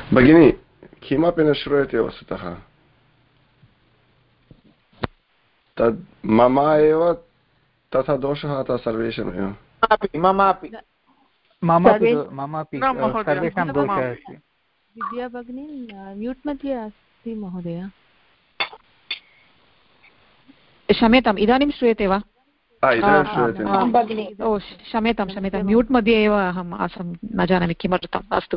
भगिनी किमपि न श्रूयते वस्तुतः। तद् मम एव तथा दोषः अतः सर्वेषाम् एव। ममापि सर्वेषां दोषः अस्ति। विद्या भगिनी म्यूट् मध्ये अस्ति महोदय। क्षम्यताम्, इदानीं श्रूयते वा? क्षम्यतां, म्यूट् मध्ये एव अहम् आसं, न जानामि किमर्थम्। अस्तु,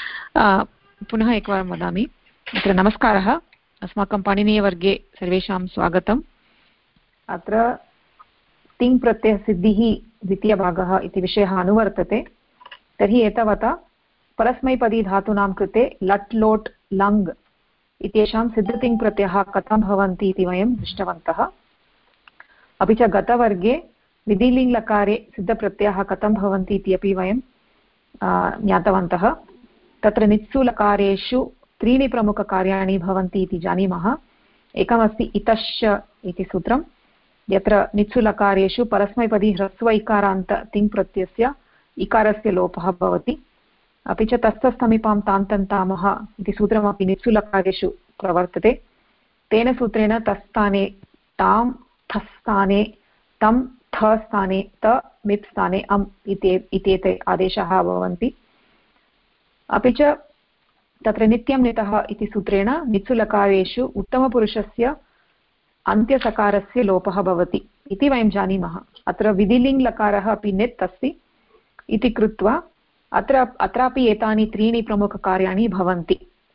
पुनः एकवारं वदामि। अत्र नमस्कारः, अस्माकं पाणिनीयवर्गे सर्वेषां स्वागतम्। अत्र तिङ् प्रत्ययसिद्धिः द्वितीयभागः इति विषयः अनुवर्तते। तर्हि एतावता परस्मैपदी धातूनां कृते लट् लोट् लङ् इत्येषां सिद्धतिङ् प्रत्ययः कथं भवन्ति इति वयं दृष्टवन्तः। अपि च गतवर्गे विधिलिङ् लकारे सिद्धप्रत्ययः कथं भवन्ति इति अपि वयं ज्ञातवन्तः। तत्र नित्सु लकारेषु त्रीणि प्रमुखकार्याणि भवन्ति इति जानीमः। एकमस्ति इतश्च इति सूत्रं, यत्र नित्सु लकारेषु परस्मैपदी ह्रस्व इकारान्त तिङ् प्रत्ययस्य इकारस्य लोपः भवति। अपि च तस्थसमीपां तान्तन्तामः इति सूत्रमपि नित्सु लकारेषु प्रवर्तते। तेन सूत्रेण तस्थाने तां, थस्थाने तं, थ स्थाने त, मित् स्थाने अम् इत्येते आदेशाः भवन्ति। अपि च तत्र नित्यं नितः इति सूत्रेण नित्सु लकारेषु उत्तमपुरुषस्य अन्त्यसकारस्य लोपः भवति इति वयं जानीमः। अत्र विधिलिङ् लकारः अपि नित् अस्ति इति कृत्वा अत्रापि एतानि त्रीणि प्रमुखकार्याणि भवन्ति।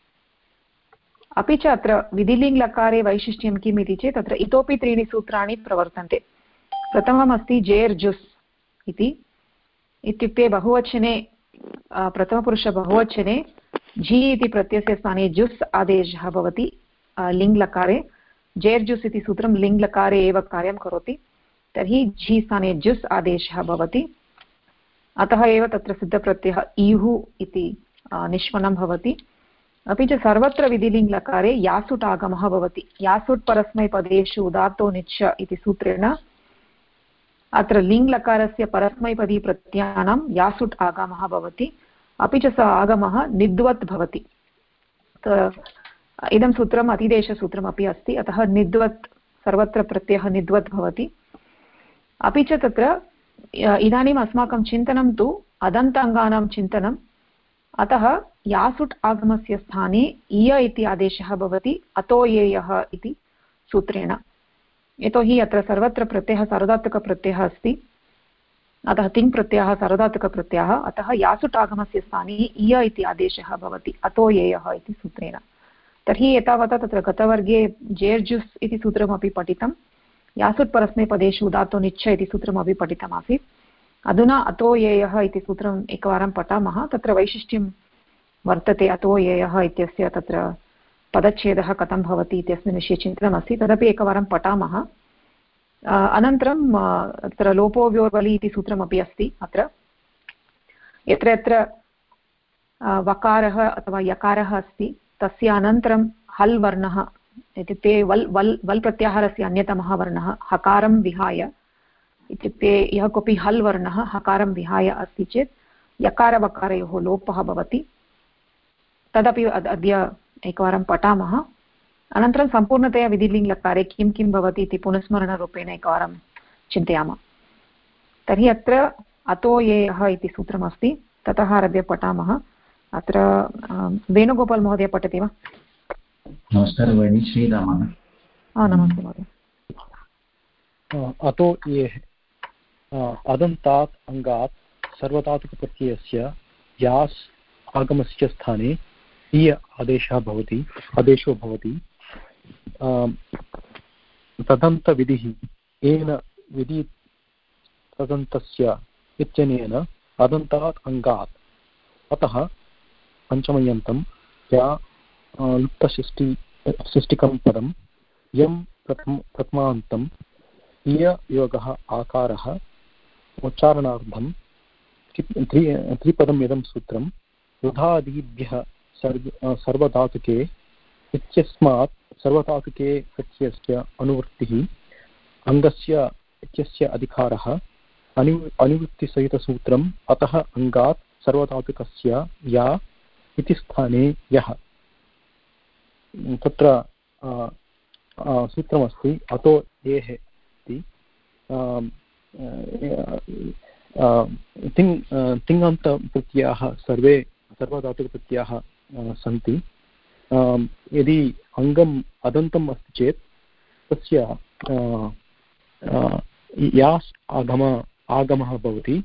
अपि च अत्र विधिलिङ् लकारे वैशिष्ट्यं किम् इति चेत् तत्र इतोपि त्रीणि सूत्राणि प्रवर्तन्ते। प्रथममस्ति जेर् जुस् इति, इत्युक्ते बहुवचने प्रथमपुरुष बहुवचने झि इति प्रत्ययस्य स्थाने जुस् आदेशः भवति लिङ् लकारे। जेर् जुस् इति सूत्रं लिङ् लकारे एव कार्यं करोति, तर्हि झि स्थाने जुस् आदेशः भवति। अतः एव तत्र सिद्धप्रत्ययः ईहु इति निष्पन्नं भवति। अपि च सर्वत्र विधिलिङ् लकारे यासुट् आगमः भवति। यासुट् परस्मैपदेषु उदात्तो निच्छ इति सूत्रेण अत्र लिङ् लकारस्य परस्मैपदी प्रत्ययानां यासुट् आगमः भवति। अपि च स आगमः निद्वत् भवति। इदं सूत्रम् अतिदेशसूत्रमपि अस्ति, अतः निद्वत् सर्वत्र प्रत्ययः निद्वत् भवति। अपि च तत्र इदानीम् अस्माकं चिन्तनं तु अदन्ताङ्गानां चिन्तनम्। अतः यासुट् आगमस्य स्थाने इय इति आदेशः भवति अतोयेयः इति सूत्रेण। यतोहि अत्र सर्वत्र प्रत्ययः सार्वधातुकप्रत्ययः अस्ति, अतः तिङ् प्रत्ययः सार्वधातुकप्रत्ययः, अतः यासुट् आगमस्य स्थाने इय इति आदेशः भवति अतोयेयः इति सूत्रेण। तर्हि एतावता तत्र गतवर्गे जेर् जुस् इति सूत्रमपि पठितं, यासुट् परस्मैपदेषु उदात्तो निच्छ इति सूत्रमपि पठितमासीत्। अधुना अतोयेयः इति सूत्रम् एकवारं पठामः। तत्र वैशिष्ट्यं वर्तते अतोयेयः इत्यस्य, तत्र पदच्छेदः कथं भवति इत्यस्मिन् विषये चिन्तनमस्ति, तदपि एकवारं पठामः। अनन्तरं तत्र लोपोव्योर्बलि इति सूत्रमपि अस्ति। अत्र यत्र यत्र वकारः अथवा यकारः अस्ति तस्य अनन्तरं हल् वर्णः, इत्युक्ते वल् प्रत्याहारस्य अन्यतमः वर्णः हकारं विहाय, इत्युक्ते यः कोऽपि हल् वर्णः हकारं विहाय अस्ति चेत् यकारवकारयोः लोपः भवति। तदपि अद्य एकवारं पठामः। अनन्तरं सम्पूर्णतया विधिलिङ् लकारे किं किं भवति इति पुनस्मरणरूपेण एकवारं चिन्तयामः। तर्हि अत्र अतोयेयः इति सूत्रमस्ति, ततः आरभ्य पठामः। अत्र वेणुगोपाल् महोदय पठति वा? नमस्कारः भगिनी, श्रीरामः। नमस्ते महोदय। अतो ये अदन्तात् अङ्गात् सर्वधातुकप्रत्ययस्य यास् आगमस्य स्थाने इ आदेशो भवति। तदन्तविधिः येन विधि तदन्तस्य इत्यनेन अदन्तात् अङ्गात्, अतः पञ्चमयन्तं या लुप्तशिष्टिकं पदं यं प्रथमान्तं इय योगः आकारः उच्चारणार्थं त्रिपदम् इदं सूत्रं वृथादिभ्यः सर्वधातुके इत्यस्मात् सर्वधातुके प्रत्ययस्य अनुवृत्तिः अङ्गस्य इत्यस्य अधिकारः अनुवृत्तिसहितसूत्रम् अतः अङ्गात् सर्वधातुकस्य या इति स्थाने यः तत्र सूत्रमस्ति अतो येः इति तिङन्तप्रत्ययाः सर्वधातुकप्रत्ययाः सन्ति। यदि अङ्गम् अदन्तम् अस्ति चेत् तस्य यास् आगमः भवति।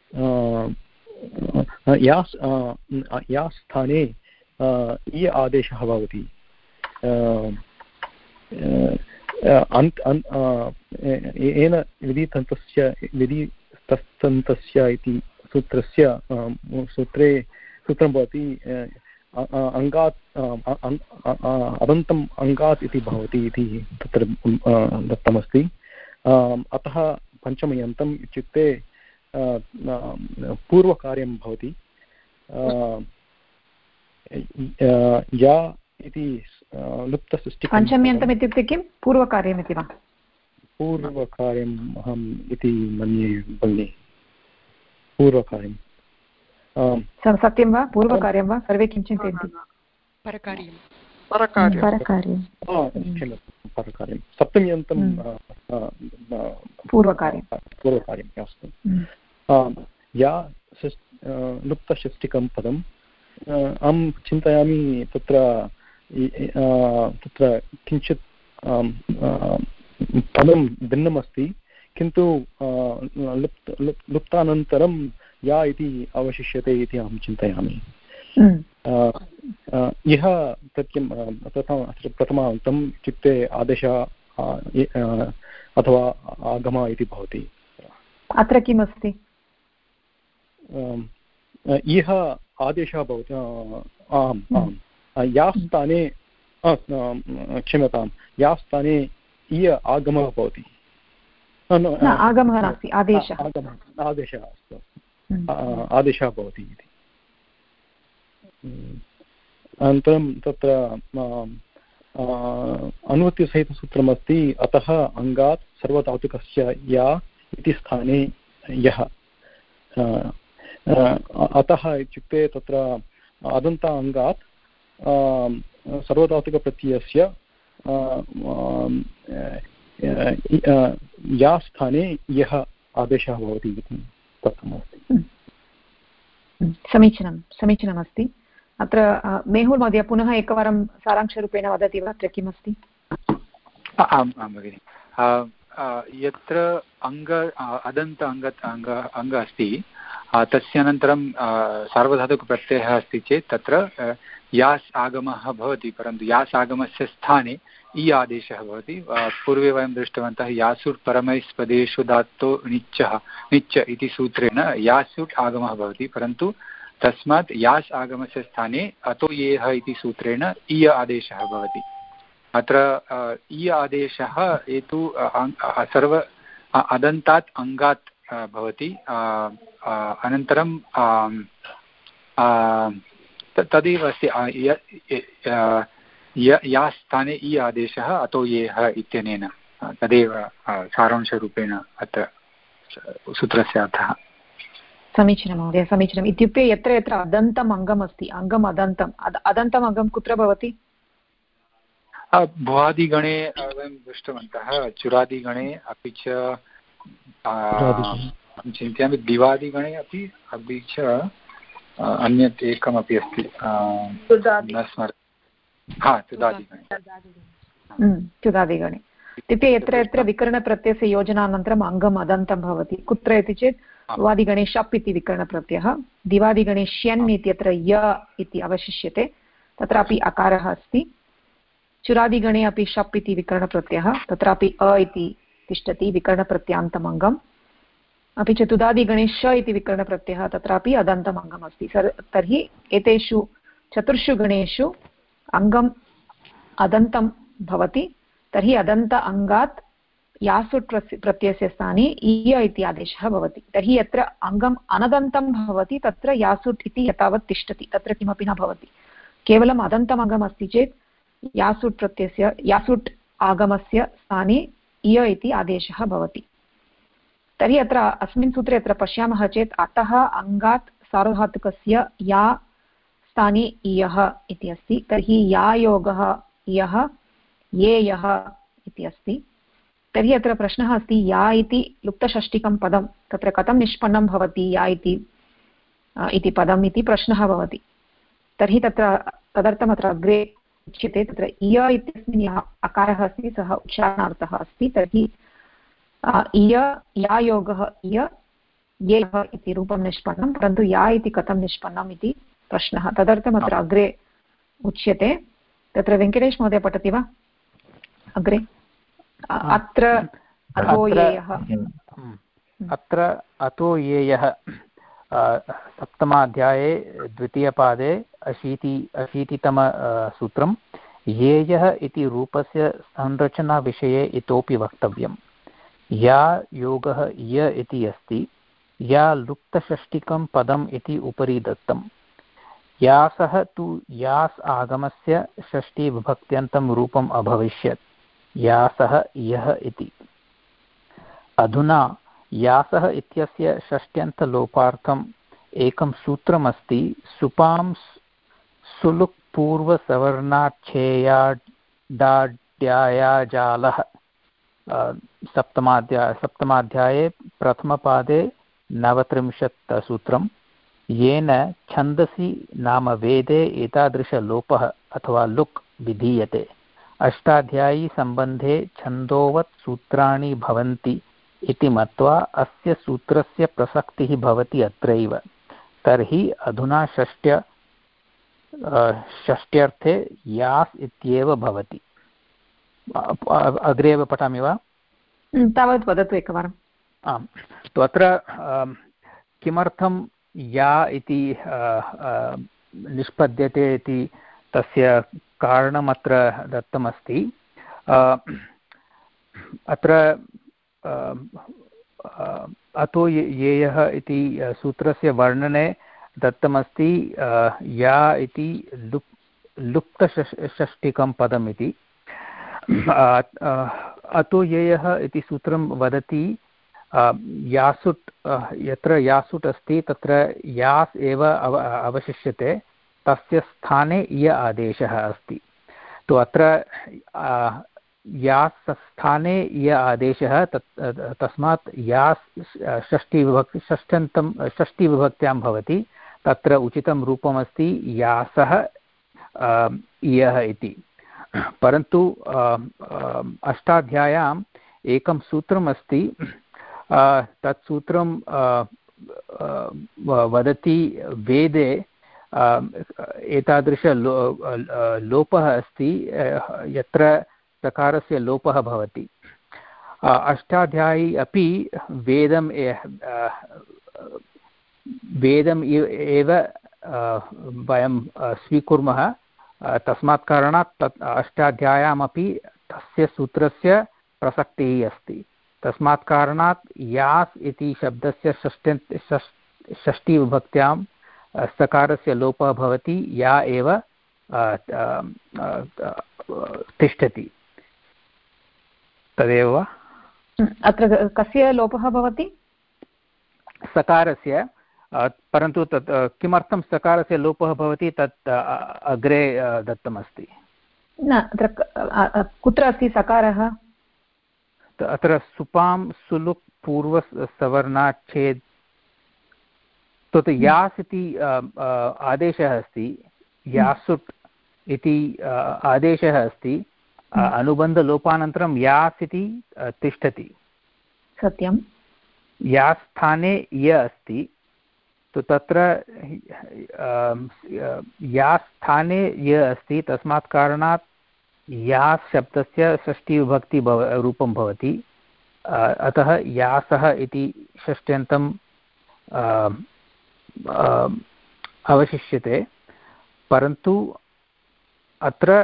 यास् स्थाने इ आदेशः भवति। येन विधितन्तस्य इति सूत्रं भवति अङ्गात् अदन्तम् अङ्गात् इति भवति इति तत्र दत्तमस्ति। अतः पञ्चमयन्तम् इत्युक्ते पूर्वकार्यं भवति। या इति लुप्तसृष्टिः। पञ्चम्यन्तम् इत्युक्ते किं पूर्वकार्यम् इति वा? पूर्वकार्यम् अहम् इति मन्ये भगिनि। पूर्वकार्यं सत्यं वा? पूर्वकार्यं वा? सर्वे किं चिन्तयन्ति? परकार्यं सप्तम्यन्तं पूर्वकार्यम् अस्तु। या लुप्तषष्टिकं पदम् अहं चिन्तयामि तत्र किञ्चित् पदं भिन्नमस्ति, किन्तु लुप्तानन्तरं या इति अवशिष्यते इति अहं चिन्तयामि। यः प्रथमान्तम् इत्युक्ते आदेशः अथवा आगमः इति भवति। अत्र किमस्ति? यः आदेशः भवति। आम् आम्। या स्थाने क्षम्यतां, या स्थाने इय आगमः भवति। आगमः नास्ति, आदेशः। आदेशः अस्तु, आदेशः भवति इति। अनन्तरं तत्र अनुवृत्तिसहितसूत्रमस्ति अतः अङ्गात् सर्वधातुकस्य या इति स्थाने यः। अतः इत्युक्ते तत्र अदन्त अङ्गात् सर्वधातुकप्रत्ययस्य या स्थाने यः आदेशः भवति इति दत्तमस्ति। समीचीनमस्ति। अत्र मेहुल् महोदय पुनः एकवारं सारांशरूपेण वदति वा अत्र किमस्ति? आम् आं भगिनि। यत्र अदन्त अङ्ग अस्ति तस्य अनन्तरं सार्वधातुकप्रत्ययः अस्ति चेत् तत्र यास् आगमः भवति, परन्तु यास् आगमस्य स्थाने इ आदेशः भवति। पूर्वे वयं दृष्टवन्तः यासुट् परमैस्पदेषु धातो निच्च इति सूत्रेण यासुट् आगमः भवति, परन्तु तस्मात् यास् आगमस्य स्थाने अतो येह इति सूत्रेण इ आदेशः भवति। अत्र इ आदेशः एतु सर्व अदन्तात् अङ्गात् भवति। अनन्तरं तदेव अस्ति या स्थाने इ आदेशः अतो येह इत्यनेन, तदेव सारांशरूपेण अत्र सूत्रस्य अर्थः। समीचीनं महोदय, समीचीनम्। इत्युक्ते यत्र यत्र अदन्तम् अङ्गम् अस्ति, अङ्गम् अदन्तम् अङ्गं कुत्र भवति? भुवादिगणे वयं दृष्टवन्तः, चुरादिगणे अपि च अहं चिन्तयामि दिवादिगणे अपि च अन्यत् एकमपि अस्ति, चुदादिगणे। इत्युक्ते यत्र यत्र विकरणप्रत्ययस्य योजनानन्तरम् अङ्गम् अदन्तं भवति, कुत्र इति चेत् वादिगणे शप् इति विकरणप्रत्ययः, दिवादिगणे श्यन् इत्यत्र य इति अवशिष्यते, तत्रापि अकारः अस्ति। चुरादिगणे अपि शप् इति विकरणप्रत्ययः, तत्रापि अ इति तिष्ठति विकरणप्रत्यान्तम् अङ्गम्। अपि च तुदादिगणे श इति विकरणप्रत्ययः, तत्रापि अदन्तम् अङ्गम् अस्ति। तर्हि एतेषु चतुर्षु गणेषु अङ्गम् अदन्तं भवति, तर्हि अदन्त अङ्गात् यासुट् प्रत्ययस्य स्थाने इय इति आदेशः भवति। तर्हि यत्र अङ्गम् अनदन्तं भवति तत्र यासुट् इति यथावत् तिष्ठति, तत्र किमपि न भवति। केवलम् अदन्तम् अङ्गम् अस्ति चेत् यासुट् आगमस्य स्थाने इय इति आदेशः भवति। तर्हि अत्र अस्मिन् सूत्रे अत्र पश्यामः चेत् अतः अङ्गात् सार्वधातुकस्य या स्थाने इयः इति अस्ति, तर्हि यायोगः इयः येयः इति अस्ति। तर्हि अत्र प्रश्नः अस्ति, या इति लुप्तषष्टिकं पदं तत्र कथं निष्पन्नं भवति या इति पदम् इति प्रश्नः भवति। तर्हि तदर्थम् अत्र अग्रे उच्यते, तत्र इय इत्यस्मिन् यः अकारः अस्ति सः उच्चारणार्थः अस्ति। तर्हि इय यायोगः इय येयः इति रूपं निष्पन्नं, परन्तु या इति कथं निष्पन्नम् इति प्रश्नः। तदर्थम् अत्र अग्रे उच्यते। तत्र वेङ्कटेश महोदय पठति वा अग्रे? अत्र अतो येयः, अत्र अतो येयः सप्तमाध्याये द्वितीयपादे 80तम सूत्रं। येयः इति रूपस्य संरचनाविषये इतोपि वक्तव्यं। या योगः य इति अस्ति, या लुप्तषष्टिकं पदम् इति उपरि दत्तं। यासः तु यास् आगमस्य षष्टिविभक्त्यन्तं रूपम् अभविष्यत्, यासः यः इति। अधुना यासः इत्यस्य षष्ट्यन्तलोपार्थम् एकं सूत्रमस्ति। सुपां सुलुक् पूर्वसवर्णाच्छेयाडाड्यायाजालः, सप्तमाध्याये प्रथमपादे 39 सूत्रं। येन छन्दसि नाम वेदे एतादृशलोपः अथवा लुक् विधीयते। अष्टाध्यायी सम्बन्धे छन्दोवत् सूत्राणि भवन्ति इति मत्वा अस्य सूत्रस्य प्रसक्तिः भवति अत्रैव। तर्हि अधुना षष्ट्यर्थे यास् इत्येव भवति। अग्रे एव पठामि वा? तावत् वदतु एकवारम्। आम्, तु अत्र किमर्थं या इति निष्पद्यते इति तस्य कारणमत्र दत्तमस्ति। अत्र अतो येयः इति सूत्रस्य वर्णने दत्तमस्ति या इति लुप्तषष्टिकं पदम् इति। अतो येयः इति सूत्रं वदति यासुट्, यत्र यासुट् अस्ति तत्र यास् एव अवशिष्यते, तस्य स्थाने य आदेशः अस्ति। तु अत्र यास् स्थाने य आदेशः, तस्मात् यास् षष्टिविभक्त्यां भवति। तत्र उचितं रूपमस्ति यासः इयः इति। परन्तु अष्टाध्याय्याम् एकं सूत्रमस्ति। तत् सूत्रं वदति वेदे एतादृश लोपः अस्ति यत्र सकारस्य लोपः भवति। अष्टाध्यायी अपि वेदम् एव वयं स्वीकुर्मः। तस्मात् कारणात् तत् अष्टाध्याय्यामपि तस्य सूत्रस्य प्रसक्तिः अस्ति। तस्मात् कारणात् यास् इति शब्दस्य षष्टिविभक्त्यां सकारस्य लोपः भवति, या एव तिष्ठति। तदेव वा? अत्र कस्य लोपः भवति? सकारस्य। परन्तु तत् किमर्थं सकारस्य लोपः भवति तत् अग्रे दत्तमस्ति। न, अत्र कुत्र अस्ति सकारः? अत्र सुपां सुलुक् पूर्वसवर्णाच्छेद्, तत् यास् इति आदेशः अस्ति, यासुट् इति आदेशः अस्ति। अनुबन्धलोपानन्तरं यास् इति तिष्ठति। सत्यं। यास् स्थाने य अस्ति, तु तत्र यास् स्थाने य अस्ति, तस्मात् कारणात् यास् शब्दस्य षष्टिविभक्ति रूपं भवति। अतः यासः इति षष्ट्यन्तं अवशिष्यते। परन्तु अत्र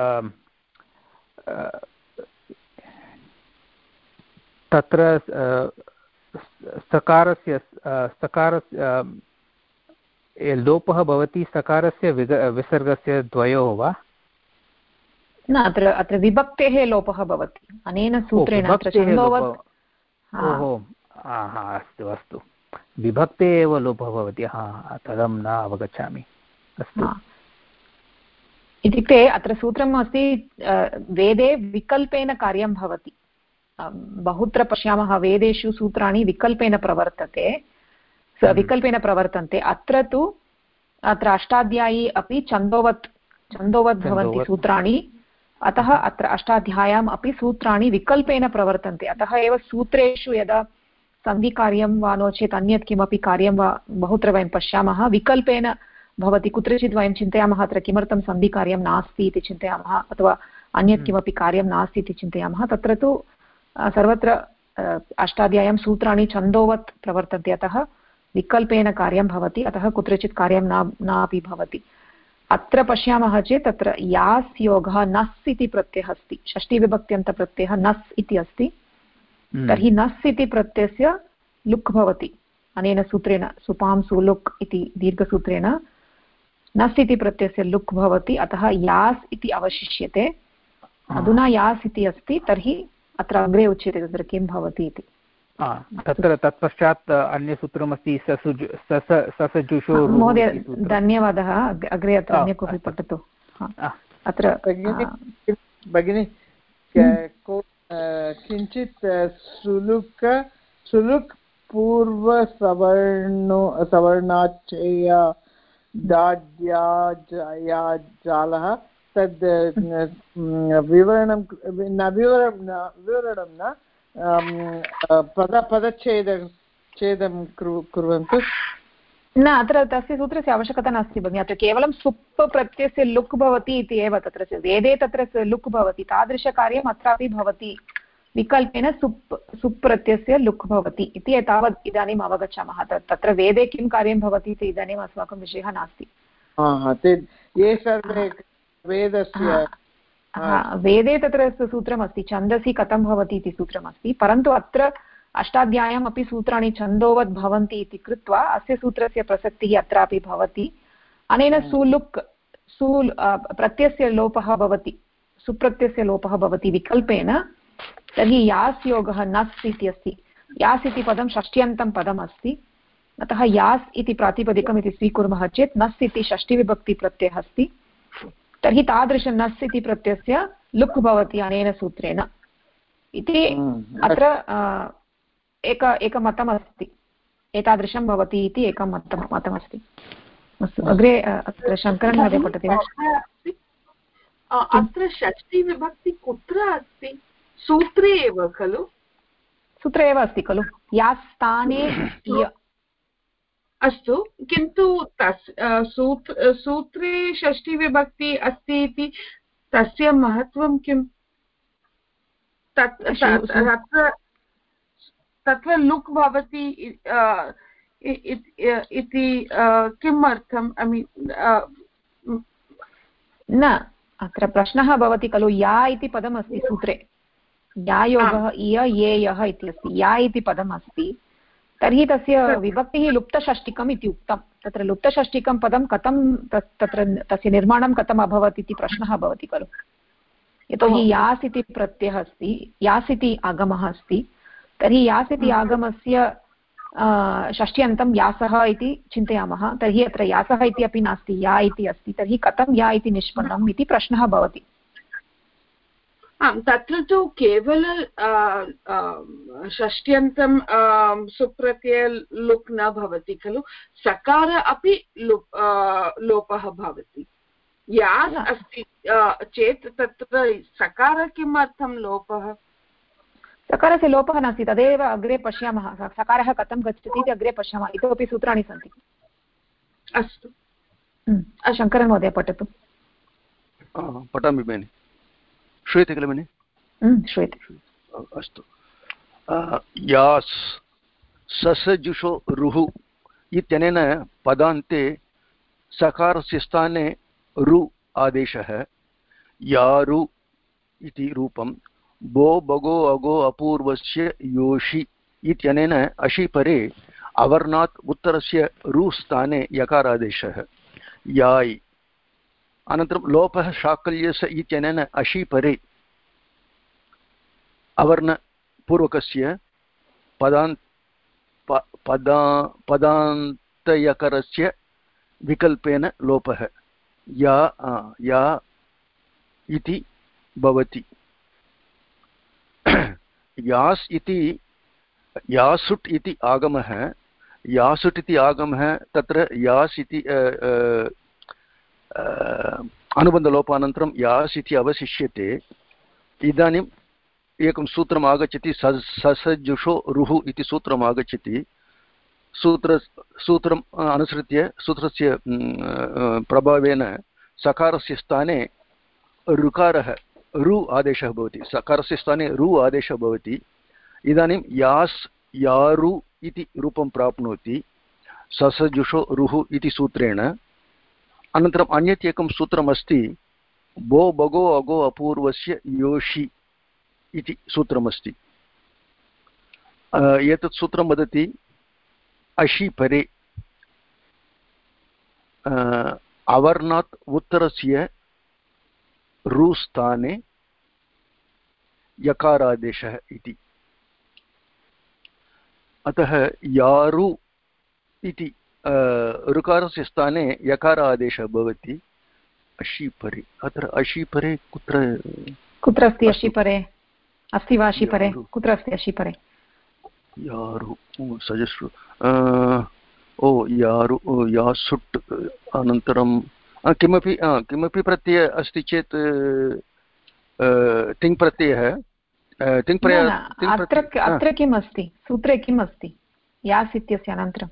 तत्र सकारस्य लोपः भवति सकारस्य विसर्गस्य द्वयोः वा? न, अत्र विभक्तेः लोपः भवति अनेन सूत्रेण। ओहो, अस्तु अस्तु, विभक्ते एव लोपः भवति। तदं न अवगच्छामि। अस्तु। इत्युक्ते अत्र सूत्रम् अस्ति वेदे विकल्पेन कार्यं भवति। बहुत्र पश्यामः वेदेषु सूत्राणि विकल्पेन प्रवर्तन्ते। अत्र तु अत्र अष्टाध्यायी अपि छन्दोवत् भवन्ति सूत्राणि, अतः अत्र अष्टाध्याय्याम् अपि सूत्राणि विकल्पेन प्रवर्तन्ते। अतः एव सूत्रेषु यदा सन्धिकार्यं वा नो चेत् अन्यत् किमपि कार्यं वा बहुत्र वयं पश्यामः विकल्पेन भवति। कुत्रचित् वयं चिन्तयामः अत्र किमर्थं सन्धिकार्यं नास्ति इति चिन्तयामः, अथवा अन्यत् किमपि कार्यं नास्ति इति चिन्तयामः। तत्र तु सर्वत्र अष्टाध्याय्यां सूत्राणि छन्दोवत् प्रवर्तन्ते, अतः विकल्पेन कार्यं भवति, अतः कुत्रचित् कार्यं नापि भवति। अत्र पश्यामः चेत् तत्र यास् योगः नस् इति प्रत्ययः अस्ति, षष्ठीविभक्त्यन्तप्रत्ययः नस् इति अस्ति। तर्हि नस् इति प्रत्ययस्य लुक् भवति अनेन सूत्रेण, सुपां सुलुक् इति दीर्घसूत्रेण नस् इति प्रत्ययस्य लुक् भवति, अतः यास् इति अवशिष्यते। अधुना यास् इति अस्ति, तर्हि अत्र अग्रे उच्यते तत्र किं भवति इति। तत्र तत्पश्चात् अन्यसूत्रमस्ति ससजुषो। महोदय धन्यवादः, अग्रे अत्र अन्य कोऽपि पठतु। अत्र भगिनि किञ्चित् सुलुक् पूर्वसवर्णाच्चया दाड्याजालः तद् विवरणं न पदच्छेदं कुर्वन्तु। न, अत्र तस्य सूत्रस्य आवश्यकता नास्ति भगिनि। अत्र केवलं सुप् प्रत्ययस्य लुक् भवति इति एव, तत्र वेदे तत्र लुक् भवति, तादृशकार्यम् अत्रापि भवति। विकल्पेन सुप् प्रत्ययस्य लुक् भवति इति एतावत् इदानीम् अवगच्छामः। तत्र वेदे किं कार्यं भवति इति इदानीम् अस्माकं विषयः नास्ति। ये सर्वे वेदस्य वेदे तत्र सूत्रमस्ति, छन्दसि कथं भवति इति सूत्रमस्ति, परन्तु अत्र अष्टाध्याय्याम् अपि सूत्राणि छन्दोवत् भवन्ति इति कृत्वा अस्य सूत्रस्य प्रसक्तिः अत्रापि भवति। अनेन सुलुक् प्रत्ययस्य लोपः भवति, सुप्रत्ययस्य लोपः भवति विकल्पेन। तर्हि यास् योगः नस् इति अस्ति। यास् इति पदं षष्ट्यन्तं पदम् अस्ति, अतः यास् इति प्रातिपदिकम् इति स्वीकुर्मः चेत् नस् इति षष्ठीविभक्तिप्रत्ययः अस्ति। तर्हि तादृश नस् इति प्रत्ययस्य लुक् भवति अनेन सूत्रेण इति अत्र एकमतमस्ति। एतादृशं भवति इति एकं मतमस्ति। अस्तु, अग्रे अत्र शङ्करन् महोदय पठति वा? अत्र षष्ठीविभक्ति कुत्र अस्ति? सूत्रे एव खलु? सूत्रे एव अस्ति खलु, यास् स्थाने। अस्तु, किन्तु सूत्रे षष्ठीविभक्ति अस्ति इति तस्य महत्त्वं किम्? तत्र लुक् भवति इति किम् अर्थम्? न, अत्र प्रश्नः भवति खलु, या इति पदम् अस्ति सूत्रे, या योगः इय येयः इति अस्ति, या इति पदम् अस्ति, तर्हि तस्य विभक्तिः लुप्तषष्टिकम् इति उक्तं। तत्र लुप्तषष्टिकं पदं कथं तत्र तस्य निर्माणं कथम् अभवत् इति प्रश्नः भवति खलु। यतोहि यास् इति प्रत्ययः अस्ति, यास् इति आगमः अस्ति, तर्हि यास् इति आगमस्य षष्ट्यन्तं यासः इति चिन्तयामः। तर्हि अत्र यासः इति अपि नास्ति, या इति अस्ति, तर्हि कथं या इति निष्पन्नम् इति प्रश्नः भवति। आम्, तत्र तु केवल षष्ट्यन्तं सुप्रत्यय लुक् न भवति खलु, सकार अपि लोपः भवति। यास् अस्ति चेत् तत्र सकार किमर्थं लोपः? सकारस्य लोपः नास्ति, तदेव अग्रे पश्यामः। सकारः कथं गच्छति इति अग्रे पश्यामः, इतोपि सूत्राणि सन्ति। अस्तु, शङ्करन् महोदय पठतु। पठामि भगिनि, श्रूयते खलु भगिनि? श्रूयते। अस्तु, यास् ससजुषो रुः इत्यनेन पदान्ते सकारस्य स्थाने रु आदेशः। यारु इति रूपं बो बगो अगो अपूर्वस्य योषि इत्यनेन अशि परे अवर्णात् उत्तरस्य रु स्थाने यकारादेशः। याय् अनन्तरं लोपः शाकल्यस्य इत्यनेन अशि परे अवर्णपूर्वकस्य पदान्तयकरस्य विकल्पेन लोपः या इति भवति। यास् इति यासुट् इति आगमः, यासुट् इति आगमः तत्र यास् इति अनुबन्धलोपानन्तरं यास् इति अवशिष्यते। इदानीम् एकं सूत्रम् आगच्छति, ससजुषो रुः इति सूत्रम् आगच्छति। सूत्रम् अनुसृत्य सूत्रस्य प्रभावेन सकारस्य स्थाने ऋकारः रु आदेशः भवति, सकारस्य स्थाने रु आदेशः भवति। इदानीं यास् यारु इति रूपं प्राप्नोति ससजुषो रुः इति सूत्रेण। अनन्तरम् अन्यत् एकं सूत्रमस्ति, बो बगो अगो अपूर्वस्य योषि इति सूत्रमस्ति। एतत् सूत्रं वदति अशि परे अवर्णात् उत्तरस्य रुस्थाने यकारादेशः इति। अतः यारु इति ऋकारस्य स्थाने यकार आदेशः भवति अशीपरे। अत्र अशीपरे कुत्र अस्ति? अशीपरे अस्ति वा? अशीपरे कुत्र अस्ति? अशीपरे यारु सजस्रु यारु यासुट् अनन्तरं किमपि प्रत्ययः अस्ति चेत् तिङ् प्रत्ययः अत्र किम् अस्ति? सूत्रे किम् अस्ति यास् इत्यस्य अनन्तरं?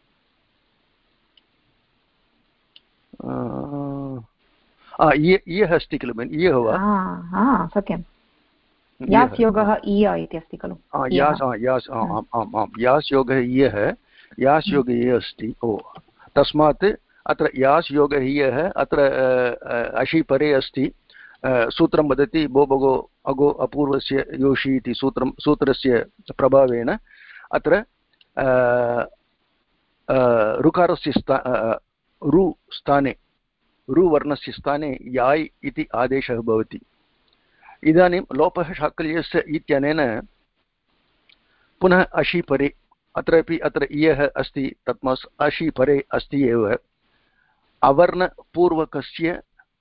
इयः अस्ति खलु भगिनि? इयः वा? सत्यं, यास् योगः इय इति अस्ति खलु? यास् योगः इयः, यास् योगः इयः अस्ति। तस्मात् अत्र यास् योगः इयः अत्र अशीपरे अस्ति। सूत्रं वदति बो बगो अगो अपूर्वस्य योषि इति सूत्रस्य प्रभावेन अत्र ऋकारस्य रु स्थाने, रुवर्णस्य स्थाने याय् इति आदेशः भवति। इदानीं लोपः शाकल्यस्य इत्यनेन पुनः अशीपरे, अत्रापि अत्र इयः अस्ति, तस्मात् अशीपरे अस्ति एव। अवर्णपूर्वकस्य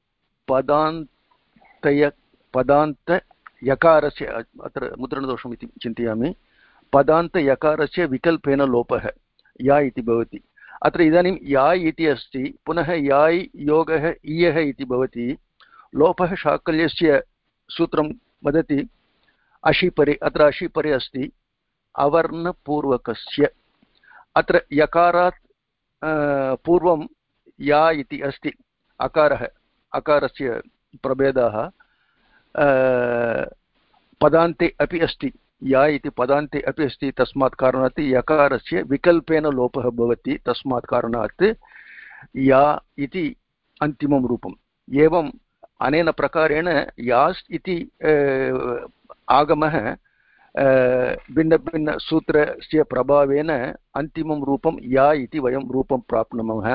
पदान्तयकारस्य, अत्र मुद्रणदोषम् इति चिन्तयामि, पदान्तयकारस्य विकल्पेन लोपः या इति भवति। अत्र इदानीं याय् इति अस्ति, पुनः याय् योगः इयः इति भवति। लोपः शाकल्यस्य सूत्रं वदति अशीपरे, अत्र अशीपरे अस्ति अवर्णपूर्वकस्य। अत्र यकारात् पूर्वं या इति अस्ति, अकारः, अकारस्य प्रभेदाः पदान्ते अपि अस्ति, या इति पदान्ते अपि अस्ति। तस्मात् कारणात् यकारस्य विकल्पेन लोपः भवति, तस्मात् कारणात् या इति अन्तिमं रूपम्। एवम् अनेन प्रकारेण यास् इति आगमः भिन्नभिन्नसूत्रस्य प्रभावेन अन्तिमं रूपं या इति वयं रूपं प्राप्नुमः।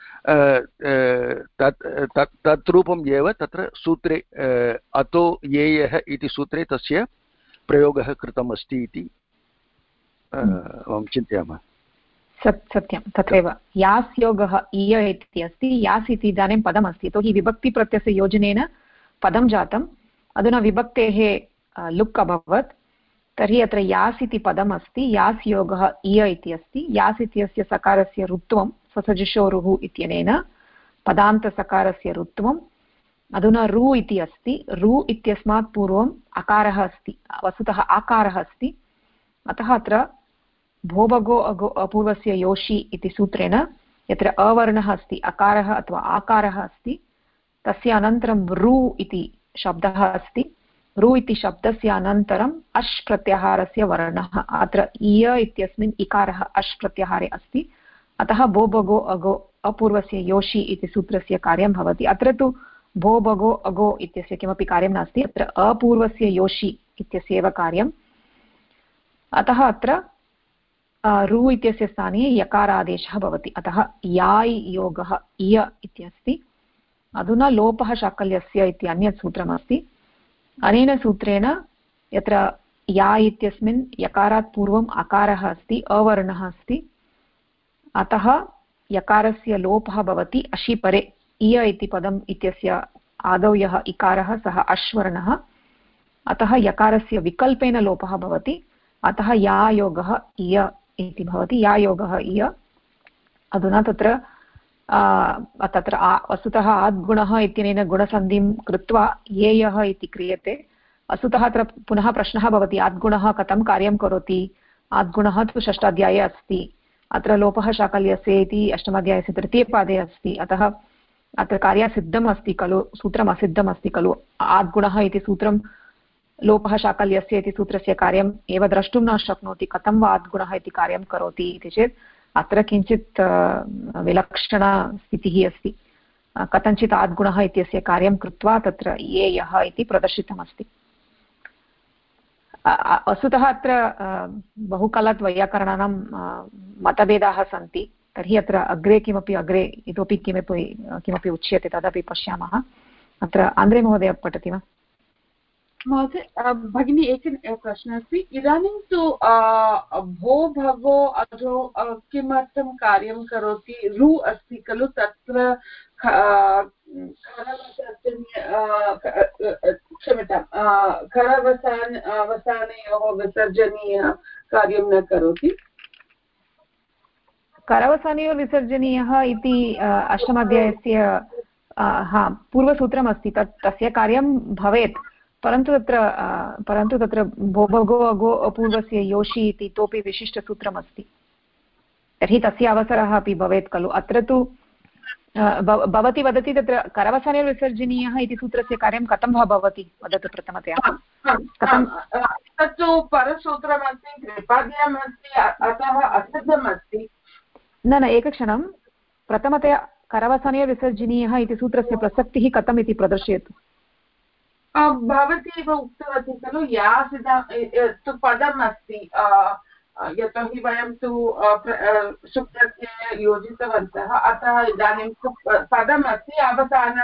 तत् रूपम् एव तत्र सूत्रे अतो येयः इति सूत्रे तस्य प्रयोगः कृतम् अस्ति इति चिन्तयामः। सत्यं, तथैव यास् योगः इय इति अस्ति। यास् इति इदानीं पदमस्ति, यतोहि विभक्तिप्रत्ययस्य योजनेन पदं जातम्। अधुना विभक्तेः लुक् अभवत्, तर्हि अत्र यास् इति पदम् अस्ति। यास् योगः इय इति अस्ति। यास् इत्यस्य सकारस्य ऋत्वं ससजुषोरुः इत्यनेन पदान्तसकारस्य ऋत्वम्। अधुना रु इति अस्ति। रु इत्यस्मात् पूर्वम् अकारः अस्ति, वस्तुतः आकारः अस्ति। अतः अत्र भोभगो अगो अपूर्वस्य योषि इति सूत्रेण यत्र अवर्णः अस्ति, अकारः अथवा आकारः अस्ति, तस्य अनन्तरं रु इति शब्दः अस्ति। रु इति शब्दस्य अनन्तरम् अश् प्रत्याहारस्य वर्णः, अत्र इय इत्यस्मिन् इकारः अश् प्रत्याहारे अस्ति। अतः भोभगो अगो अपूर्वस्य योषि इति सूत्रस्य कार्यं भवति। अत्र तु भोभगो अगो इत्यस्य किमपि कार्यं नास्ति, अत्र अपूर्वस्य योषि इत्यस्य एव कार्यम्। अतः अत्र रु इत्यस्य स्थाने यकारादेशः भवति, अतः याय् योगः इय इत्यस्ति। अधुना लोपः शाकल्यस्य इति अन्यत् सूत्रमस्ति। अनेन सूत्रेण यत्र या इत्यस्मिन् यकारात् पूर्वम् अकारः अस्ति, अवर्णः अस्ति, अतः यकारस्य लोपः भवति अशि परे इय इति पदम् इत्यस्य आदौ यः इकारः सः अश्वर्णः, अतः यकारस्य विकल्पेन लोपः भवति, अतः यायोगः इय इति भवति। यायोगः इय। अधुना तत्र वस्तुतः आद्गुणः इत्यनेन गुणसन्धिं कृत्वा येयः इति क्रियते। वस्तुतः अत्र पुनः प्रश्नः भवति, आद्गुणः कथं कार्यं करोति? आद्गुणः तु षष्ठाध्याये अस्ति, अत्र लोपः शाकल्यस्य इति अष्टमाध्यायस्य तृतीयपादे अस्ति, अतः अत्र कार्यसिद्धम् अस्ति खलु, सूत्रम् असिद्धम् अस्ति खलु। आद्गुणः इति सूत्रं लोपः शाकल्यस्य इति सूत्रस्य कार्यम् एव द्रष्टुं न शक्नोति, कथं वा आद्गुणः इति कार्यं करोति इति चेत् अत्र किञ्चित् विलक्षणस्थितिः अस्ति। कथञ्चित् आद्गुणः इत्यस्य कार्यं कृत्वा तत्र येयः इति प्रदर्शितमस्ति। वस्तुतः अत्र बहुकालात् वैयाकरणानां मतभेदाः सन्ति, तर्हि अत्र अग्रे इतोपि किमपि उच्यते तदपि पश्यामः। अत्र आन्द्रे महोदय पठति वा? महोदय भगिनी एकः प्रश्नः अस्ति। इदानीं तु भो भवो अधो किमर्थं कार्यं करोति? रु अस्ति खलु, तत्र क्षम्यतां खरवसानयोः विसर्जनीयः कार्यं न करोति। करवसानयोः विसर्जनीयः इति अष्टमाध्यायस्य पूर्वसूत्रमस्ति, तस्य कार्यं भवेत्, परन्तु तत्र भो भगो अगो अपूर्वस्य योषि इति इतोपि विशिष्टसूत्रमस्ति, तर्हि तस्य अवसरः अपि भवेत् खलु। अत्र तु भवती वदति तत्र करवसानयोर्विसर्जनीयः इति सूत्रस्य कार्यं कथं वा भवति, वदतु प्रथमतया। तत्तु परसूत्रमस्ति, त्रिपाद्यमस्ति, अतः असिद्धमस्ति। न एकक्षणं, प्रथमतया करवसानयोर्विसर्जनीयः इति सूत्रस्य प्रसक्तिः कथम् इति प्रदर्शयतु। भवती एव उक्तवती खलु, तु पदम् अस्ति, यतोहि वयं तु सुप्रत्यये योजितवन्तः, अतः इदानीं पदम् अस्ति, अवसान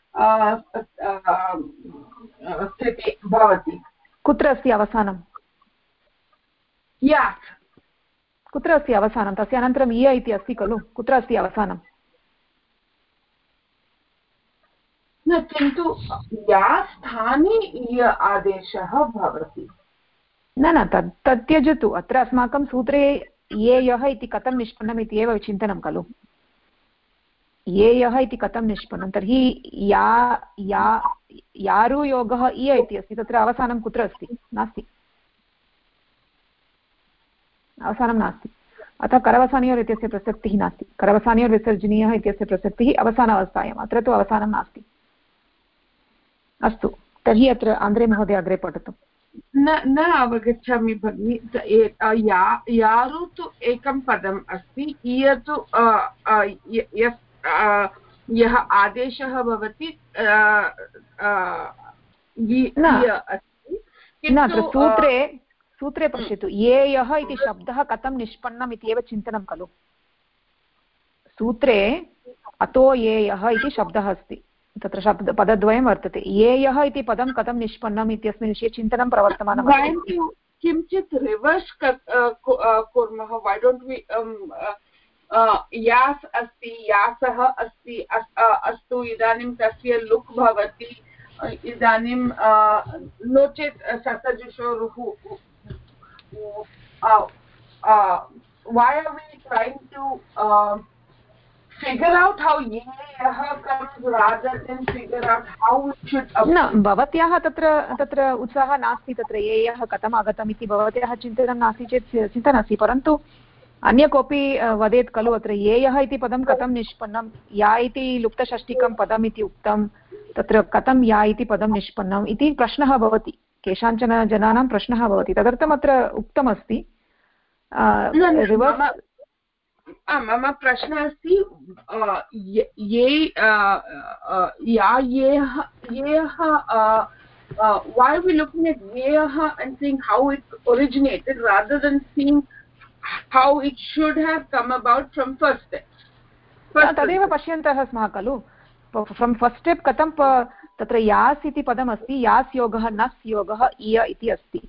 स्थितिः भवति। कुत्र अस्ति अवसानं? यास्। कुत्र अस्ति अवसानं? तस्य अनन्तरम् इय इति अस्ति खलु, कुत्र अस्ति अवसानं? न, किन्तु या स्थाने इय आदेशः भवति। न तत् त्यजतु। अत्र अस्माकं सूत्रे येयः इति कथं निष्पन्नम् इति एव चिन्तनं खलु। येयः इति कथं निष्पन्नं, तर्हि यारुयोगः इय इति अस्ति, तत्र अवसानं कुत्र अस्ति? नास्ति, अवसानं नास्ति। अतः करवसानयोर् इत्यस्य प्रसक्तिः नास्ति। करवसानयोर्विसर्जनीयः इत्यस्य प्रसक्तिः अवसानावस्थायाम्, अत्र तु अवसानं नास्ति। अस्तु, तर्हि अत्र आन्द्रे महोदय अग्रे पठतु। न अवगच्छामि भगिनि। यारु तु एकं पदम् अस्ति, इय तु यः आदेशः भवति सूत्रे पश्यतु, येयः इति शब्दः कथं निष्पन्नम् इति एव चिन्तनं खलु। सूत्रे अतो येयः इति शब्दः अस्ति, तत्र पदद्वयं वर्तते। येयः इति पदं कथं निष्पन्नम् इत्यस्मिन् विषये चिन्तनं प्रवर्तमानम्। किञ्चित् रिवर्स् कुर्मः। वै डोण्ट् वी यास् अस्ति, यासः अस्ति, अस्तु, इदानीं तस्य लुक् भवति, इदानीं नो चेत् ससजुषोरुः। why are we trying to figure out how yeyah comes rather than figure out how we should न भवत्याः तत्र उत्साहः नास्ति, तत्र येयः कथम् आगतम् इति भवत्याः चिन्तनं नास्ति चेत् चिन्ता नास्ति, परन्तु अन्य कोऽपि वदेत् खलु अत्र येयः इति पदं कथं निष्पन्नं, या इति लुप्तषष्टिकं पदम् इति उक्तं, तत्र कथं या इति पदं निष्पन्नम् इति प्रश्नः भवति, केषाञ्चन जनानां प्रश्नः भवति, तदर्थम् अत्र उक्तमस्ति। मम प्रश्नः अस्ति, why are we looking at yeyah and seeing how it originated rather than seeing how it should have come about from first step? तदेव पश्यन्तः स्मः खलु, फ्रम् फस्ट् स्टेप् कथं तत्र यास् इति पदमस्ति, यास् योगः नस् योगः इय इति अस्ति।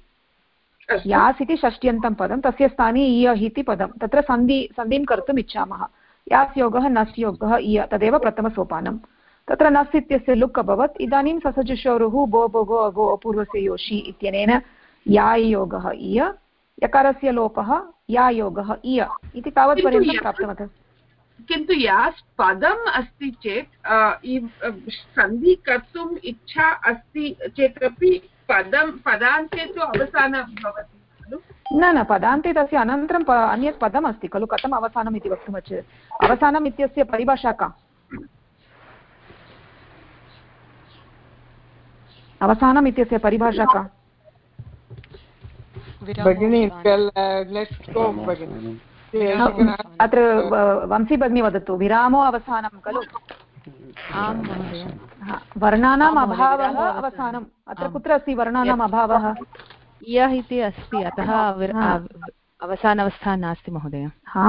यास् इति षष्ट्यन्तं पदं, तस्य स्थाने इय इति पदं, तत्र सन्धिं कर्तुम् इच्छामः। यास् योगः नस् योगः इय तदेव प्रथमसोपानं तत्र नस् इत्यस्य लुक् अभवत् इदानीं ससजुषोरुः बो भोगो अगो अपूर्वस्य योषि इत्यनेन याय् योगः इय यकारस्य लोपः या योगः इय इति तावत्पर्यन्तं प्राप्तवन्तः किन्तु यास् पदम् अस्ति चेत् सन्धि कर्तुम् इच्छा अस्ति चेदपि पदान्ते तु अवसानं भवति खलु न पदान्ते तस्य अनन्तरं अन्यत् पदम् अस्ति खलु कथम् अवसानम् इति वक्तुमर्हति अवसानम् इत्यस्य परिभाषा का अवसानम् इत्यस्य परिभाषा का अत्र वंशी भगिनी वदतु विरामो अवसानं खलु वर्णानाम् अभावः अवसानम् अत्र कुत्र अस्ति वर्णानाम् अभावः इयः इति अस्ति अतः अवसानावस्था नास्ति महोदय